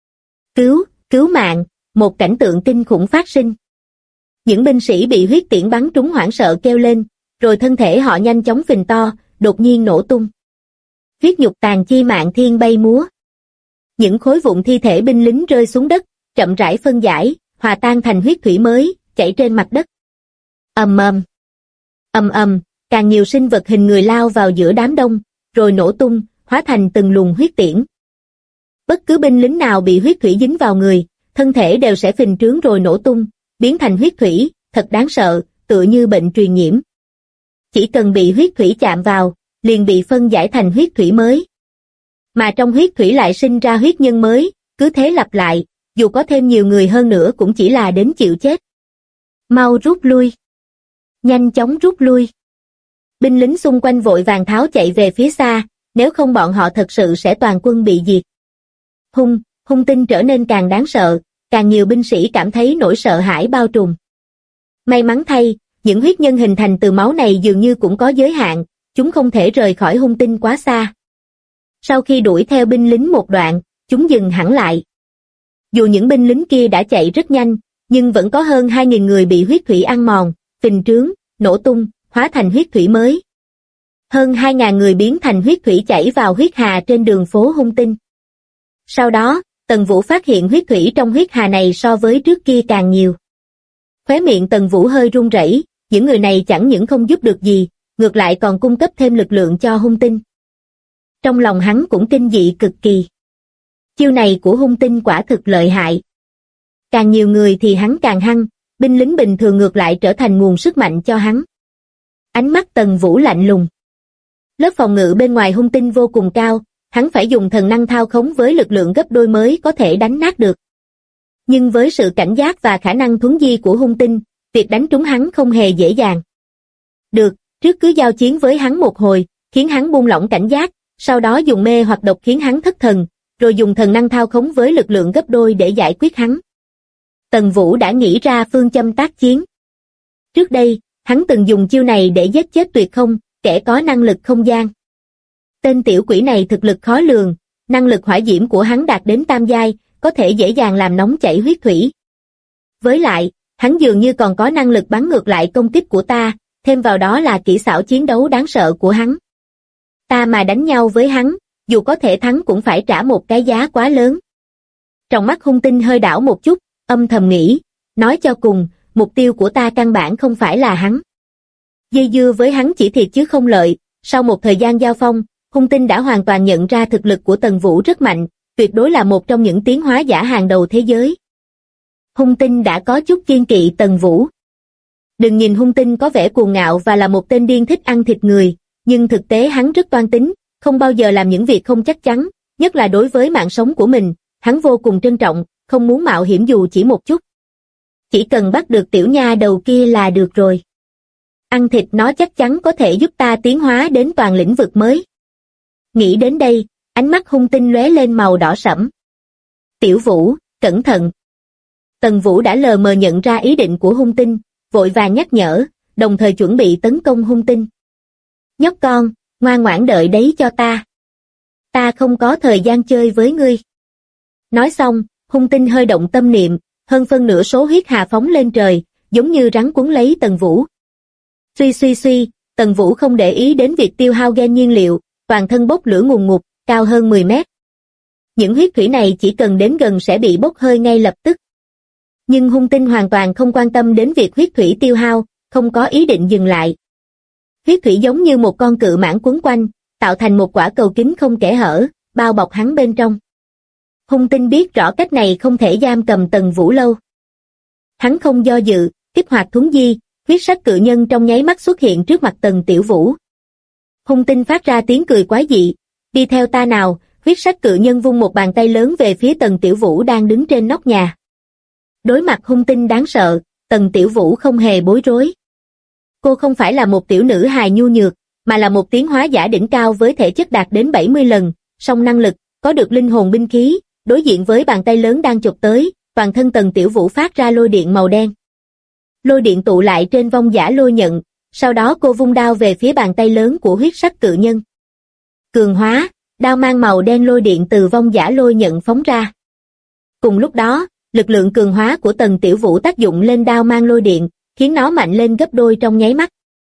S2: Cứu mạng, một cảnh tượng kinh khủng phát sinh. Những binh sĩ bị huyết tiễn bắn trúng hoảng sợ kêu lên, rồi thân thể họ nhanh chóng phình to, đột nhiên nổ tung. Huyết nhục tàn chi mạng thiên bay múa. Những khối vụn thi thể binh lính rơi xuống đất, chậm rãi phân giải, hòa tan thành huyết thủy mới, chảy trên mặt đất. Ầm ầm. Ầm ầm, càng nhiều sinh vật hình người lao vào giữa đám đông, rồi nổ tung, hóa thành từng luồng huyết tiễn. Bất cứ binh lính nào bị huyết thủy dính vào người, thân thể đều sẽ phình trướng rồi nổ tung, biến thành huyết thủy, thật đáng sợ, tựa như bệnh truyền nhiễm. Chỉ cần bị huyết thủy chạm vào, liền bị phân giải thành huyết thủy mới. Mà trong huyết thủy lại sinh ra huyết nhân mới, cứ thế lặp lại, dù có thêm nhiều người hơn nữa cũng chỉ là đến chịu chết. Mau rút lui. Nhanh chóng rút lui. Binh lính xung quanh vội vàng tháo chạy về phía xa, nếu không bọn họ thật sự sẽ toàn quân bị diệt. Hung tinh trở nên càng đáng sợ, càng nhiều binh sĩ cảm thấy nỗi sợ hãi bao trùm. May mắn thay, những huyết nhân hình thành từ máu này dường như cũng có giới hạn, chúng không thể rời khỏi hung tinh quá xa. Sau khi đuổi theo binh lính một đoạn, chúng dừng hẳn lại. Dù những binh lính kia đã chạy rất nhanh, nhưng vẫn có hơn 2.000 người bị huyết thủy ăn mòn, phình trướng, nổ tung, hóa thành huyết thủy mới. Hơn 2.000 người biến thành huyết thủy chảy vào huyết hà trên đường phố Hung Tinh. Sau đó, Tần Vũ phát hiện huyết thủy trong huyết hà này so với trước kia càng nhiều. Khóe miệng Tần Vũ hơi run rẩy, những người này chẳng những không giúp được gì, ngược lại còn cung cấp thêm lực lượng cho Hung Tinh. Trong lòng hắn cũng kinh dị cực kỳ. Chiêu này của Hung Tinh quả thực lợi hại. Càng nhiều người thì hắn càng hăng, binh lính bình thường ngược lại trở thành nguồn sức mạnh cho hắn. Ánh mắt Tần Vũ lạnh lùng. Lớp phòng ngự bên ngoài Hung Tinh vô cùng cao, hắn phải dùng thần năng thao khống với lực lượng gấp đôi mới có thể đánh nát được. Nhưng với sự cảnh giác và khả năng thuấn di của Hung Tinh, việc đánh trúng hắn không hề dễ dàng. Được, trước cứ giao chiến với hắn một hồi, khiến hắn buông lỏng cảnh giác, sau đó dùng mê hoặc độc khiến hắn thất thần, rồi dùng thần năng thao khống với lực lượng gấp đôi để giải quyết hắn. Tần Vũ đã nghĩ ra phương châm tác chiến. Trước đây, hắn từng dùng chiêu này để giết chết Tuyệt Không, kẻ có năng lực không gian. Tên tiểu quỷ này thực lực khó lường, năng lực hỏa diễm của hắn đạt đến tam giai, có thể dễ dàng làm nóng chảy huyết thủy. Với lại, hắn dường như còn có năng lực bắn ngược lại công kích của ta, thêm vào đó là kỹ xảo chiến đấu đáng sợ của hắn. Ta mà đánh nhau với hắn, dù có thể thắng cũng phải trả một cái giá quá lớn. Trong mắt Hung Tinh hơi đảo một chút, âm thầm nghĩ, nói cho cùng, mục tiêu của ta căn bản không phải là hắn. Dây dưa với hắn chỉ thiệt chứ không lợi, sau một thời gian giao phong, Hung Tinh đã hoàn toàn nhận ra thực lực của Tần Vũ rất mạnh, tuyệt đối là một trong những tiến hóa giả hàng đầu thế giới. Hung Tinh đã có chút kiêng kỵ Tần Vũ. Đừng nhìn Hung Tinh có vẻ cuồng ngạo và là một tên điên thích ăn thịt người, nhưng thực tế hắn rất toan tính, không bao giờ làm những việc không chắc chắn, nhất là đối với mạng sống của mình, hắn vô cùng trân trọng, không muốn mạo hiểm dù chỉ một chút. Chỉ cần bắt được tiểu nha đầu kia là được rồi. Ăn thịt nó chắc chắn có thể giúp ta tiến hóa đến toàn lĩnh vực mới. Nghĩ đến đây, ánh mắt Hung Tinh lóe lên màu đỏ sẫm. Tiểu Vũ, cẩn thận. Tần Vũ đã lờ mờ nhận ra ý định của Hung Tinh, vội vàng nhắc nhở, đồng thời chuẩn bị tấn công Hung Tinh. Nhóc con, ngoan ngoãn đợi đấy cho ta. Ta không có thời gian chơi với ngươi. Nói xong, Hung Tinh hơi động tâm niệm, hơn phân nửa số huyết hà phóng lên trời, giống như rắn cuốn lấy Tần Vũ. Suy suy suy, Tần Vũ không để ý đến việc tiêu hao gen nhiên liệu, toàn thân bốc lửa ngùn ngụt, cao hơn 10 mét. Những huyết thủy này chỉ cần đến gần sẽ bị bốc hơi ngay lập tức. Nhưng Hung Tinh hoàn toàn không quan tâm đến việc huyết thủy tiêu hao, không có ý định dừng lại. Huyết thủy giống như một con cự mãng quấn quanh, tạo thành một quả cầu kính không kẽ hở, bao bọc hắn bên trong. Hung Tinh biết rõ cách này không thể giam cầm Tần Vũ lâu. Hắn không do dự, kích hoạt thuấn di, huyết sắc cự nhân trong nháy mắt xuất hiện trước mặt Tần Tiểu Vũ. Hung Tinh phát ra tiếng cười quái dị, đi theo ta nào, huyết sắc cự nhân vung một bàn tay lớn về phía Tần Tiểu Vũ đang đứng trên nóc nhà. Đối mặt Hung Tinh đáng sợ, Tần Tiểu Vũ không hề bối rối. Cô không phải là một tiểu nữ hài nhu nhược, mà là một tiến hóa giả đỉnh cao với thể chất đạt đến 70 lần, song năng lực, có được linh hồn binh khí, đối diện với bàn tay lớn đang chụp tới, toàn thân Tần Tiểu Vũ phát ra lôi điện màu đen. Lôi điện tụ lại trên vong giả lôi nhận, sau đó cô vung đao về phía bàn tay lớn của huyết sắc cự nhân. Cường hóa, đao mang màu đen lôi điện từ vong giả lôi nhận phóng ra. Cùng lúc đó, lực lượng cường hóa của Tần Tiểu Vũ tác dụng lên đao mang lôi điện, khiến nó mạnh lên gấp đôi trong nháy mắt.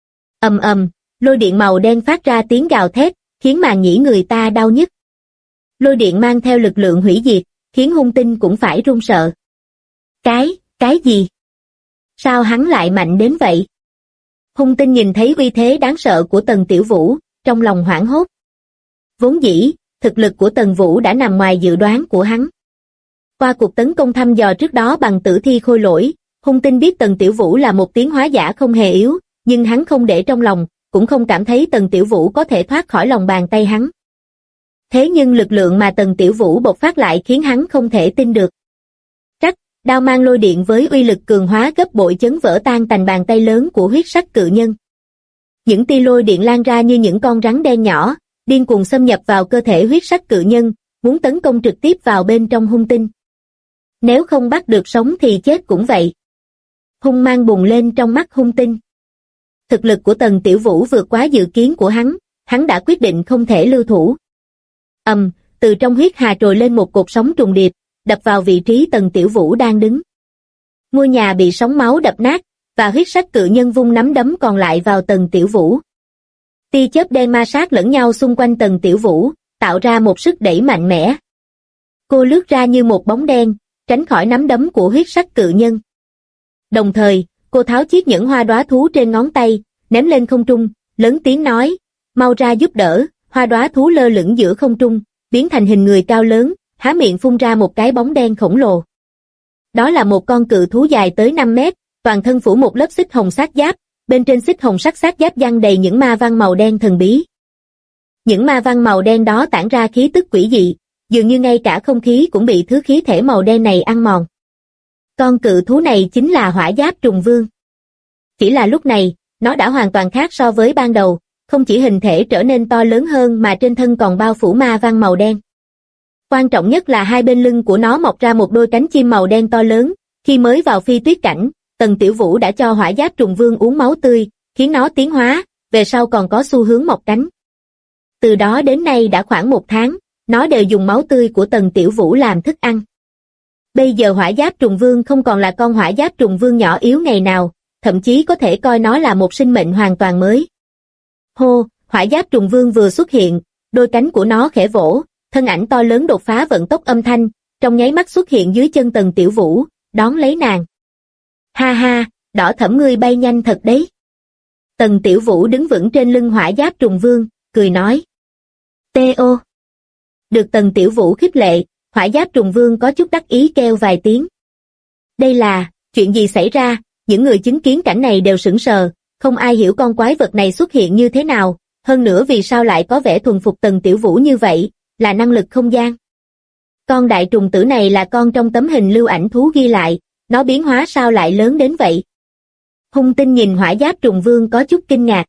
S2: Ầm ầm, lôi điện màu đen phát ra tiếng gào thét, khiến màng nhĩ người ta đau nhức. Lôi điện mang theo lực lượng hủy diệt, khiến Hung Tinh cũng phải run sợ. Cái gì? Sao hắn lại mạnh đến vậy? Hung Tinh nhìn thấy uy thế đáng sợ của Tần Tiểu Vũ, trong lòng hoảng hốt. Vốn dĩ, thực lực của Tần Vũ đã nằm ngoài dự đoán của hắn. Qua cuộc tấn công thăm dò trước đó bằng tử thi khôi lỗi, Hung Tinh biết Tần Tiểu Vũ là một tiến hóa giả không hề yếu, nhưng hắn không để trong lòng, cũng không cảm thấy Tần Tiểu Vũ có thể thoát khỏi lòng bàn tay hắn. Thế nhưng lực lượng mà Tần Tiểu Vũ bộc phát lại khiến hắn không thể tin được. Rắc, đao mang lôi điện với uy lực cường hóa gấp bội chấn vỡ tan tành bàn tay lớn của huyết sắc cự nhân. Những tia lôi điện lan ra như những con rắn đen nhỏ, điên cuồng xâm nhập vào cơ thể huyết sắc cự nhân, muốn tấn công trực tiếp vào bên trong Hung Tinh. Nếu không bắt được sống thì chết cũng vậy. Hung mang bùng lên trong mắt Hung Tinh. Thực lực của Tần Tiểu Vũ vượt quá dự kiến của hắn đã quyết định không thể lưu thủ. Từ trong huyết hà trồi lên một cột sóng trùng điệp, đập vào vị trí Tần Tiểu Vũ đang đứng. Ngôi nhà bị sóng máu đập nát, và huyết sắc cự nhân vung nắm đấm còn lại vào Tần Tiểu Vũ. Tia chớp đen ma sát lẫn nhau xung quanh Tần Tiểu Vũ, tạo ra một sức đẩy mạnh mẽ. Cô lướt ra như một bóng đen, tránh khỏi nắm đấm của huyết sắc cự nhân. Đồng thời, cô tháo chiếc nhẫn hoa đóa thú trên ngón tay, ném lên không trung, lớn tiếng nói, mau ra giúp đỡ. Hoa đóa thú lơ lửng giữa không trung, biến thành hình người cao lớn, há miệng phun ra một cái bóng đen khổng lồ. Đó là một con cự thú dài tới 5 mét, toàn thân phủ một lớp xích hồng sát giáp, bên trên xích hồng sắc sát giáp giăng đầy những ma văn màu đen thần bí. Những ma văn màu đen đó tản ra khí tức quỷ dị, dường như ngay cả không khí cũng bị thứ khí thể màu đen này ăn mòn. Con cự thú này chính là Hỏa Giáp Trùng Vương. Chỉ là lúc này, nó đã hoàn toàn khác so với ban đầu, không chỉ hình thể trở nên to lớn hơn mà trên thân còn bao phủ ma văn màu đen. Quan trọng nhất là hai bên lưng của nó mọc ra một đôi cánh chim màu đen to lớn. Khi mới vào phi tuyết cảnh, Tần Tiểu Vũ đã cho Hỏa Giáp Trùng Vương uống máu tươi, khiến nó tiến hóa, về sau còn có xu hướng mọc cánh. Từ đó đến nay đã khoảng 1 tháng, nó đều dùng máu tươi của Tần Tiểu Vũ làm thức ăn. Bây giờ Hỏa Giáp Trùng Vương không còn là con Hỏa Giáp Trùng Vương nhỏ yếu ngày nào, thậm chí có thể coi nó là một sinh mệnh hoàn toàn mới. Hô, Hỏa Giáp Trùng Vương vừa xuất hiện, đôi cánh của nó khẽ vỗ, thân ảnh to lớn đột phá vận tốc âm thanh, trong nháy mắt xuất hiện dưới chân Tần Tiểu Vũ, đón lấy nàng. Ha ha, Đỏ Thẫm ngươi bay nhanh thật đấy. Tần Tiểu Vũ đứng vững trên lưng Hỏa Giáp Trùng Vương, cười nói. T.O. Được Tần Tiểu Vũ khích lệ, Hỏa Giáp Trùng Vương có chút đắc ý kêu vài tiếng. Đây là, chuyện gì xảy ra, những người chứng kiến cảnh này đều sững sờ, không ai hiểu con quái vật này xuất hiện như thế nào, hơn nữa vì sao lại có vẻ thuần phục Tần Tiểu Vũ như vậy, là năng lực không gian. Con đại trùng tử này là con trong tấm hình lưu ảnh thú ghi lại, nó biến hóa sao lại lớn đến vậy? Hung Tinh nhìn Hỏa Giáp Trùng Vương có chút kinh ngạc.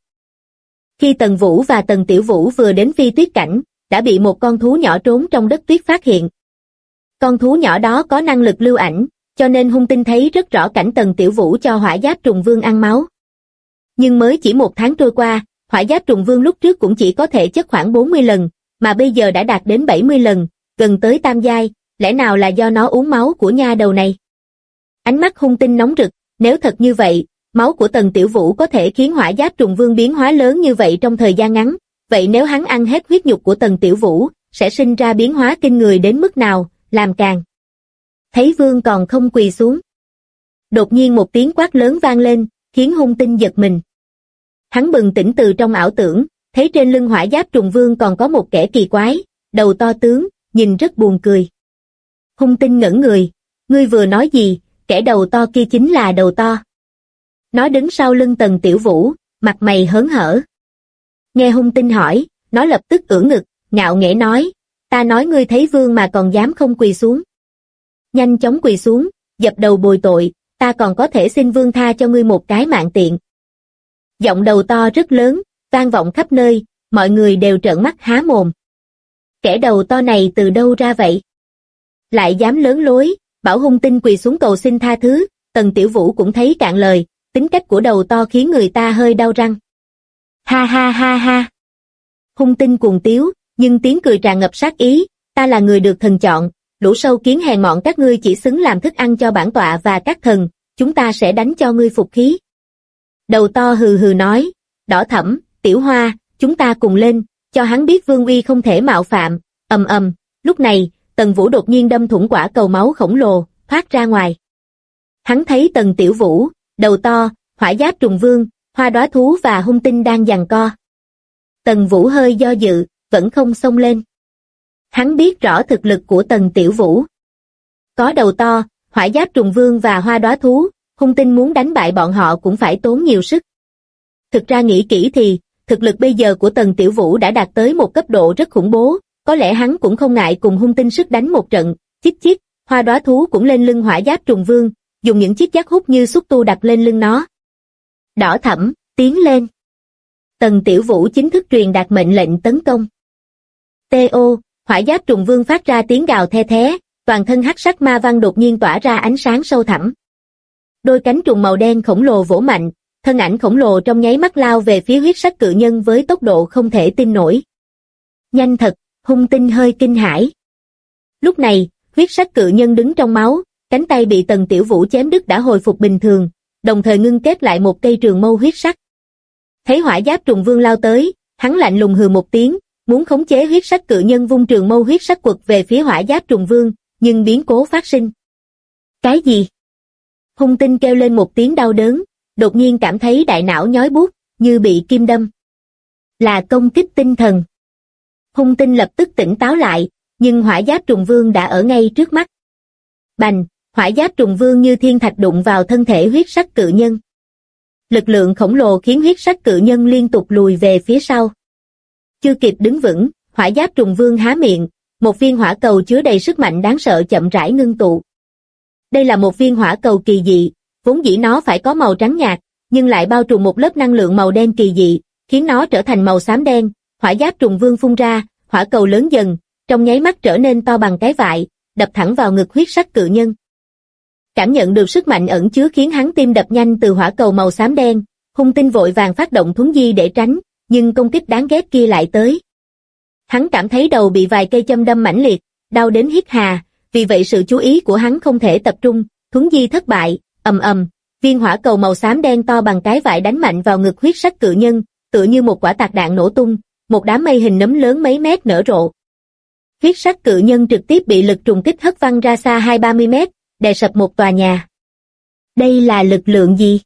S2: Khi Tần Vũ và Tần Tiểu Vũ vừa đến phi tuyết cảnh, đã bị một con thú nhỏ trốn trong đất tuyết phát hiện. Con thú nhỏ đó có năng lực lưu ảnh, cho nên Hung Tinh thấy rất rõ cảnh Tần Tiểu Vũ cho Hỏa Giáp Trùng Vương ăn máu. Nhưng mới chỉ 1 tháng trôi qua, Hỏa Giáp Trùng Vương lúc trước cũng chỉ có thể chất khoảng 40 lần, mà bây giờ đã đạt đến 70 lần, gần tới tam giai, lẽ nào là do nó uống máu của nha đầu này? Ánh mắt Hung Tinh nóng rực, nếu thật như vậy, máu của Tần Tiểu Vũ có thể khiến Hỏa Giáp Trùng Vương biến hóa lớn như vậy trong thời gian ngắn, vậy nếu hắn ăn hết huyết nhục của Tần Tiểu Vũ, sẽ sinh ra biến hóa kinh người đến mức nào, làm càng. Thấy Vương còn không quỳ xuống. Đột nhiên một tiếng quát lớn vang lên, khiến Hung Tinh giật mình. Hắn bừng tỉnh từ trong ảo tưởng, thấy trên lưng Hỏa Giáp Trùng Vương còn có một kẻ kỳ quái, đầu to tướng, nhìn rất buồn cười. Hung Tinh ngẩn người, ngươi vừa nói gì, kẻ đầu to kia chính là đầu to. Nó đứng sau lưng Tần Tiểu Vũ, mặt mày hớn hở. Nghe Hung Tinh hỏi, nó lập tức ưỡn ngực, ngạo nghễ nói, ta nói ngươi thấy Vương mà còn dám không quỳ xuống. Nhanh chóng quỳ xuống, dập đầu bồi tội, ta còn có thể xin Vương tha cho ngươi một cái mạng tiện. Giọng đầu to rất lớn, vang vọng khắp nơi, mọi người đều trợn mắt há mồm. Kẻ đầu to này từ đâu ra vậy? Lại dám lớn lối, bảo Hung Tinh quỳ xuống cầu xin tha thứ, Tần Tiểu Vũ cũng thấy cạn lời, tính cách của đầu to khiến người ta hơi đau răng. Ha ha ha ha. Hung Tinh cuồng tiếu, nhưng tiếng cười tràn ngập sát ý, ta là người được thần chọn, lũ sâu kiến hèn mọn các ngươi chỉ xứng làm thức ăn cho bản tọa và các thần, chúng ta sẽ đánh cho ngươi phục khí. Đầu to hừ hừ nói, Đỏ Thẫm, Tiểu Hoa, chúng ta cùng lên, cho hắn biết vương uy không thể mạo phạm, ầm ầm, lúc này, Tần Vũ đột nhiên đâm thủng quả cầu máu khổng lồ, thoát ra ngoài. Hắn thấy Tần Tiểu Vũ, đầu to, Hỏa Giáp Trùng Vương, Hoa Đóa Thú và Hung Tinh đang giằng co. Tần Vũ hơi do dự, vẫn không xông lên. Hắn biết rõ thực lực của Tần Tiểu Vũ. Có đầu to, Hỏa Giáp Trùng Vương và Hoa Đóa Thú, Hung Tinh muốn đánh bại bọn họ cũng phải tốn nhiều sức. Thực ra nghĩ kỹ thì, thực lực bây giờ của Tần Tiểu Vũ đã đạt tới một cấp độ rất khủng bố, có lẽ hắn cũng không ngại cùng Hung Tinh sức đánh một trận. Chích chích, Hoa Đóa Thú cũng lên lưng Hỏa Giáp Trùng Vương, dùng những chiếc giác hút như xúc tu đặt lên lưng nó. Đỏ Thẫm, tiến lên. Tần Tiểu Vũ chính thức truyền đạt mệnh lệnh tấn công. T.O. Hỏa Giáp Trùng Vương phát ra tiếng gào the thé, toàn thân hắc sắc ma văn đột nhiên tỏa ra ánh sáng sâu thẳm. Đôi cánh trùng màu đen khổng lồ vỗ mạnh, thân ảnh khổng lồ trong nháy mắt lao về phía huyết sắc cự nhân với tốc độ không thể tin nổi. Nhanh thật, Hung Tinh hơi kinh hãi. Lúc này, huyết sắc cự nhân đứng trong máu, cánh tay bị Tần Tiểu Vũ chém đứt đã hồi phục bình thường, đồng thời ngưng kết lại một cây trường mâu huyết sắc. Thấy Hỏa Giáp Trùng Vương lao tới, Hắn lạnh lùng hừ một tiếng, muốn khống chế huyết sắc cự nhân vung trường mâu huyết sắc quật về phía Hỏa Giáp Trùng Vương, nhưng biến cố phát sinh. Cái gì? Hung Tinh kêu lên một tiếng đau đớn, đột nhiên cảm thấy đại não nhói buốt, như bị kim đâm. Là công kích tinh thần. Hung Tinh lập tức tỉnh táo lại, nhưng Hỏa Giáp Trùng Vương đã ở ngay trước mắt. Bành, Hỏa Giáp Trùng Vương như thiên thạch đụng vào thân thể huyết sắc cự nhân. Lực lượng khổng lồ khiến huyết sắc cự nhân liên tục lùi về phía sau. Chưa kịp đứng vững, Hỏa Giáp Trùng Vương há miệng, một viên hỏa cầu chứa đầy sức mạnh đáng sợ chậm rãi ngưng tụ. Đây là một viên hỏa cầu kỳ dị, vốn dĩ nó phải có màu trắng nhạt, nhưng lại bao trùm một lớp năng lượng màu đen kỳ dị, khiến nó trở thành màu xám đen. Hỏa Giáp Trùng Vương phun ra, hỏa cầu lớn dần, trong nháy mắt trở nên to bằng cái vại, đập thẳng vào ngực huyết sắc cự nhân. Cảm nhận được sức mạnh ẩn chứa khiến hắn tim đập nhanh từ hỏa cầu màu xám đen, Hung Tinh vội vàng phát động thuấn di để tránh, nhưng công kích đáng ghét kia lại tới. Hắn cảm thấy đầu bị vài cây châm đâm mãnh liệt, đau đến hít hà, vì vậy sự chú ý của hắn không thể tập trung, thuấn di thất bại, ầm ầm, viên hỏa cầu màu xám đen to bằng cái vại đánh mạnh vào ngực huyết sắc cự nhân, tựa như một quả tạc đạn nổ tung, một đám mây hình nấm lớn mấy mét nở rộ. Huyết sắc cự nhân trực tiếp bị lực trùng kích hất văng ra xa 20-30 mét, đè sập một tòa nhà. Đây là lực lượng gì?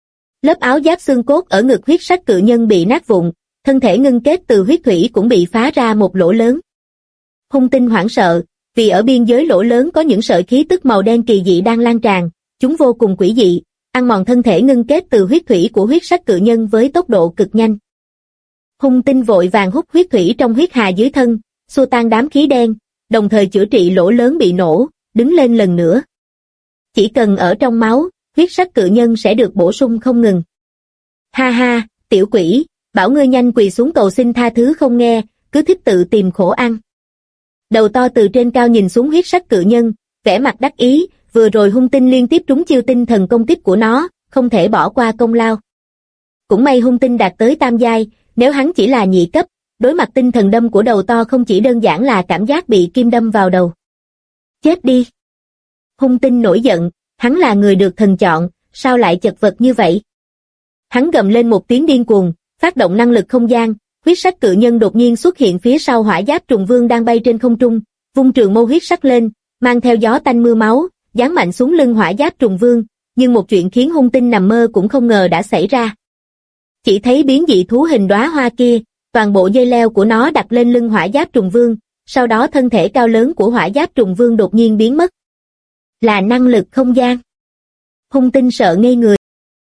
S2: Lớp áo giáp xương cốt ở ngực huyết sắc cự nhân bị nát vụn, thân thể ngưng kết từ huyết thủy cũng bị phá ra một lỗ lớn. Hung Tinh hoảng sợ, vì ở biên giới lỗ lớn có những sợi khí tức màu đen kỳ dị đang lan tràn, chúng vô cùng quỷ dị, ăn mòn thân thể ngưng kết từ huyết thủy của huyết sắc cự nhân với tốc độ cực nhanh. Hung Tinh vội vàng hút huyết thủy trong huyết hà dưới thân, xua tan đám khí đen, đồng thời chữa trị lỗ lớn bị nổ, đứng lên lần nữa. Chỉ cần ở trong máu, huyết sắc cự nhân sẽ được bổ sung không ngừng. Ha ha, tiểu quỷ, bảo ngươi nhanh quỳ xuống cầu xin tha thứ không nghe, cứ thích tự tìm khổ ăn. Đầu to từ trên cao nhìn xuống huyết sắc cự nhân, vẻ mặt đắc ý, vừa rồi Hung Tinh liên tiếp trúng chiêu tinh thần công kích của nó, không thể bỏ qua công lao. Cũng may Hung Tinh đạt tới tam giai, nếu hắn chỉ là nhị cấp, đối mặt tinh thần đâm của đầu to không chỉ đơn giản là cảm giác bị kim đâm vào đầu. Chết đi! Hung Tinh nổi giận, hắn là người được thần chọn, sao lại chật vật như vậy? Hắn gầm lên một tiếng điên cuồng, phát động năng lực không gian, huyết sắc cự nhân đột nhiên xuất hiện phía sau Hỏa Giáp Trùng Vương đang bay trên không trung, vung trường mâu huyết sắc lên, mang theo gió tanh mưa máu, giáng mạnh xuống lưng Hỏa Giáp Trùng Vương, nhưng một chuyện khiến Hung Tinh nằm mơ cũng không ngờ đã xảy ra. Chỉ thấy biến dị thú hình đóa hoa kia, toàn bộ dây leo của nó đặt lên lưng Hỏa Giáp Trùng Vương, sau đó thân thể cao lớn của Hỏa Giáp Trùng Vương đột nhiên biến mất. Là năng lực không gian. Hung Tinh sợ ngây người.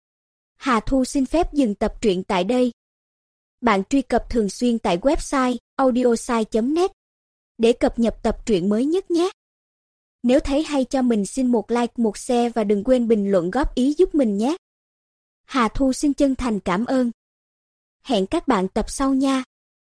S3: Hà Thu xin phép dừng tập truyện tại đây. Bạn truy cập thường xuyên tại website audiosai.net để cập nhật tập truyện mới nhất nhé. Nếu thấy hay cho mình xin một like, một share và đừng quên bình luận góp ý giúp mình nhé. Hà Thu xin chân thành cảm ơn. Hẹn các bạn tập sau nha.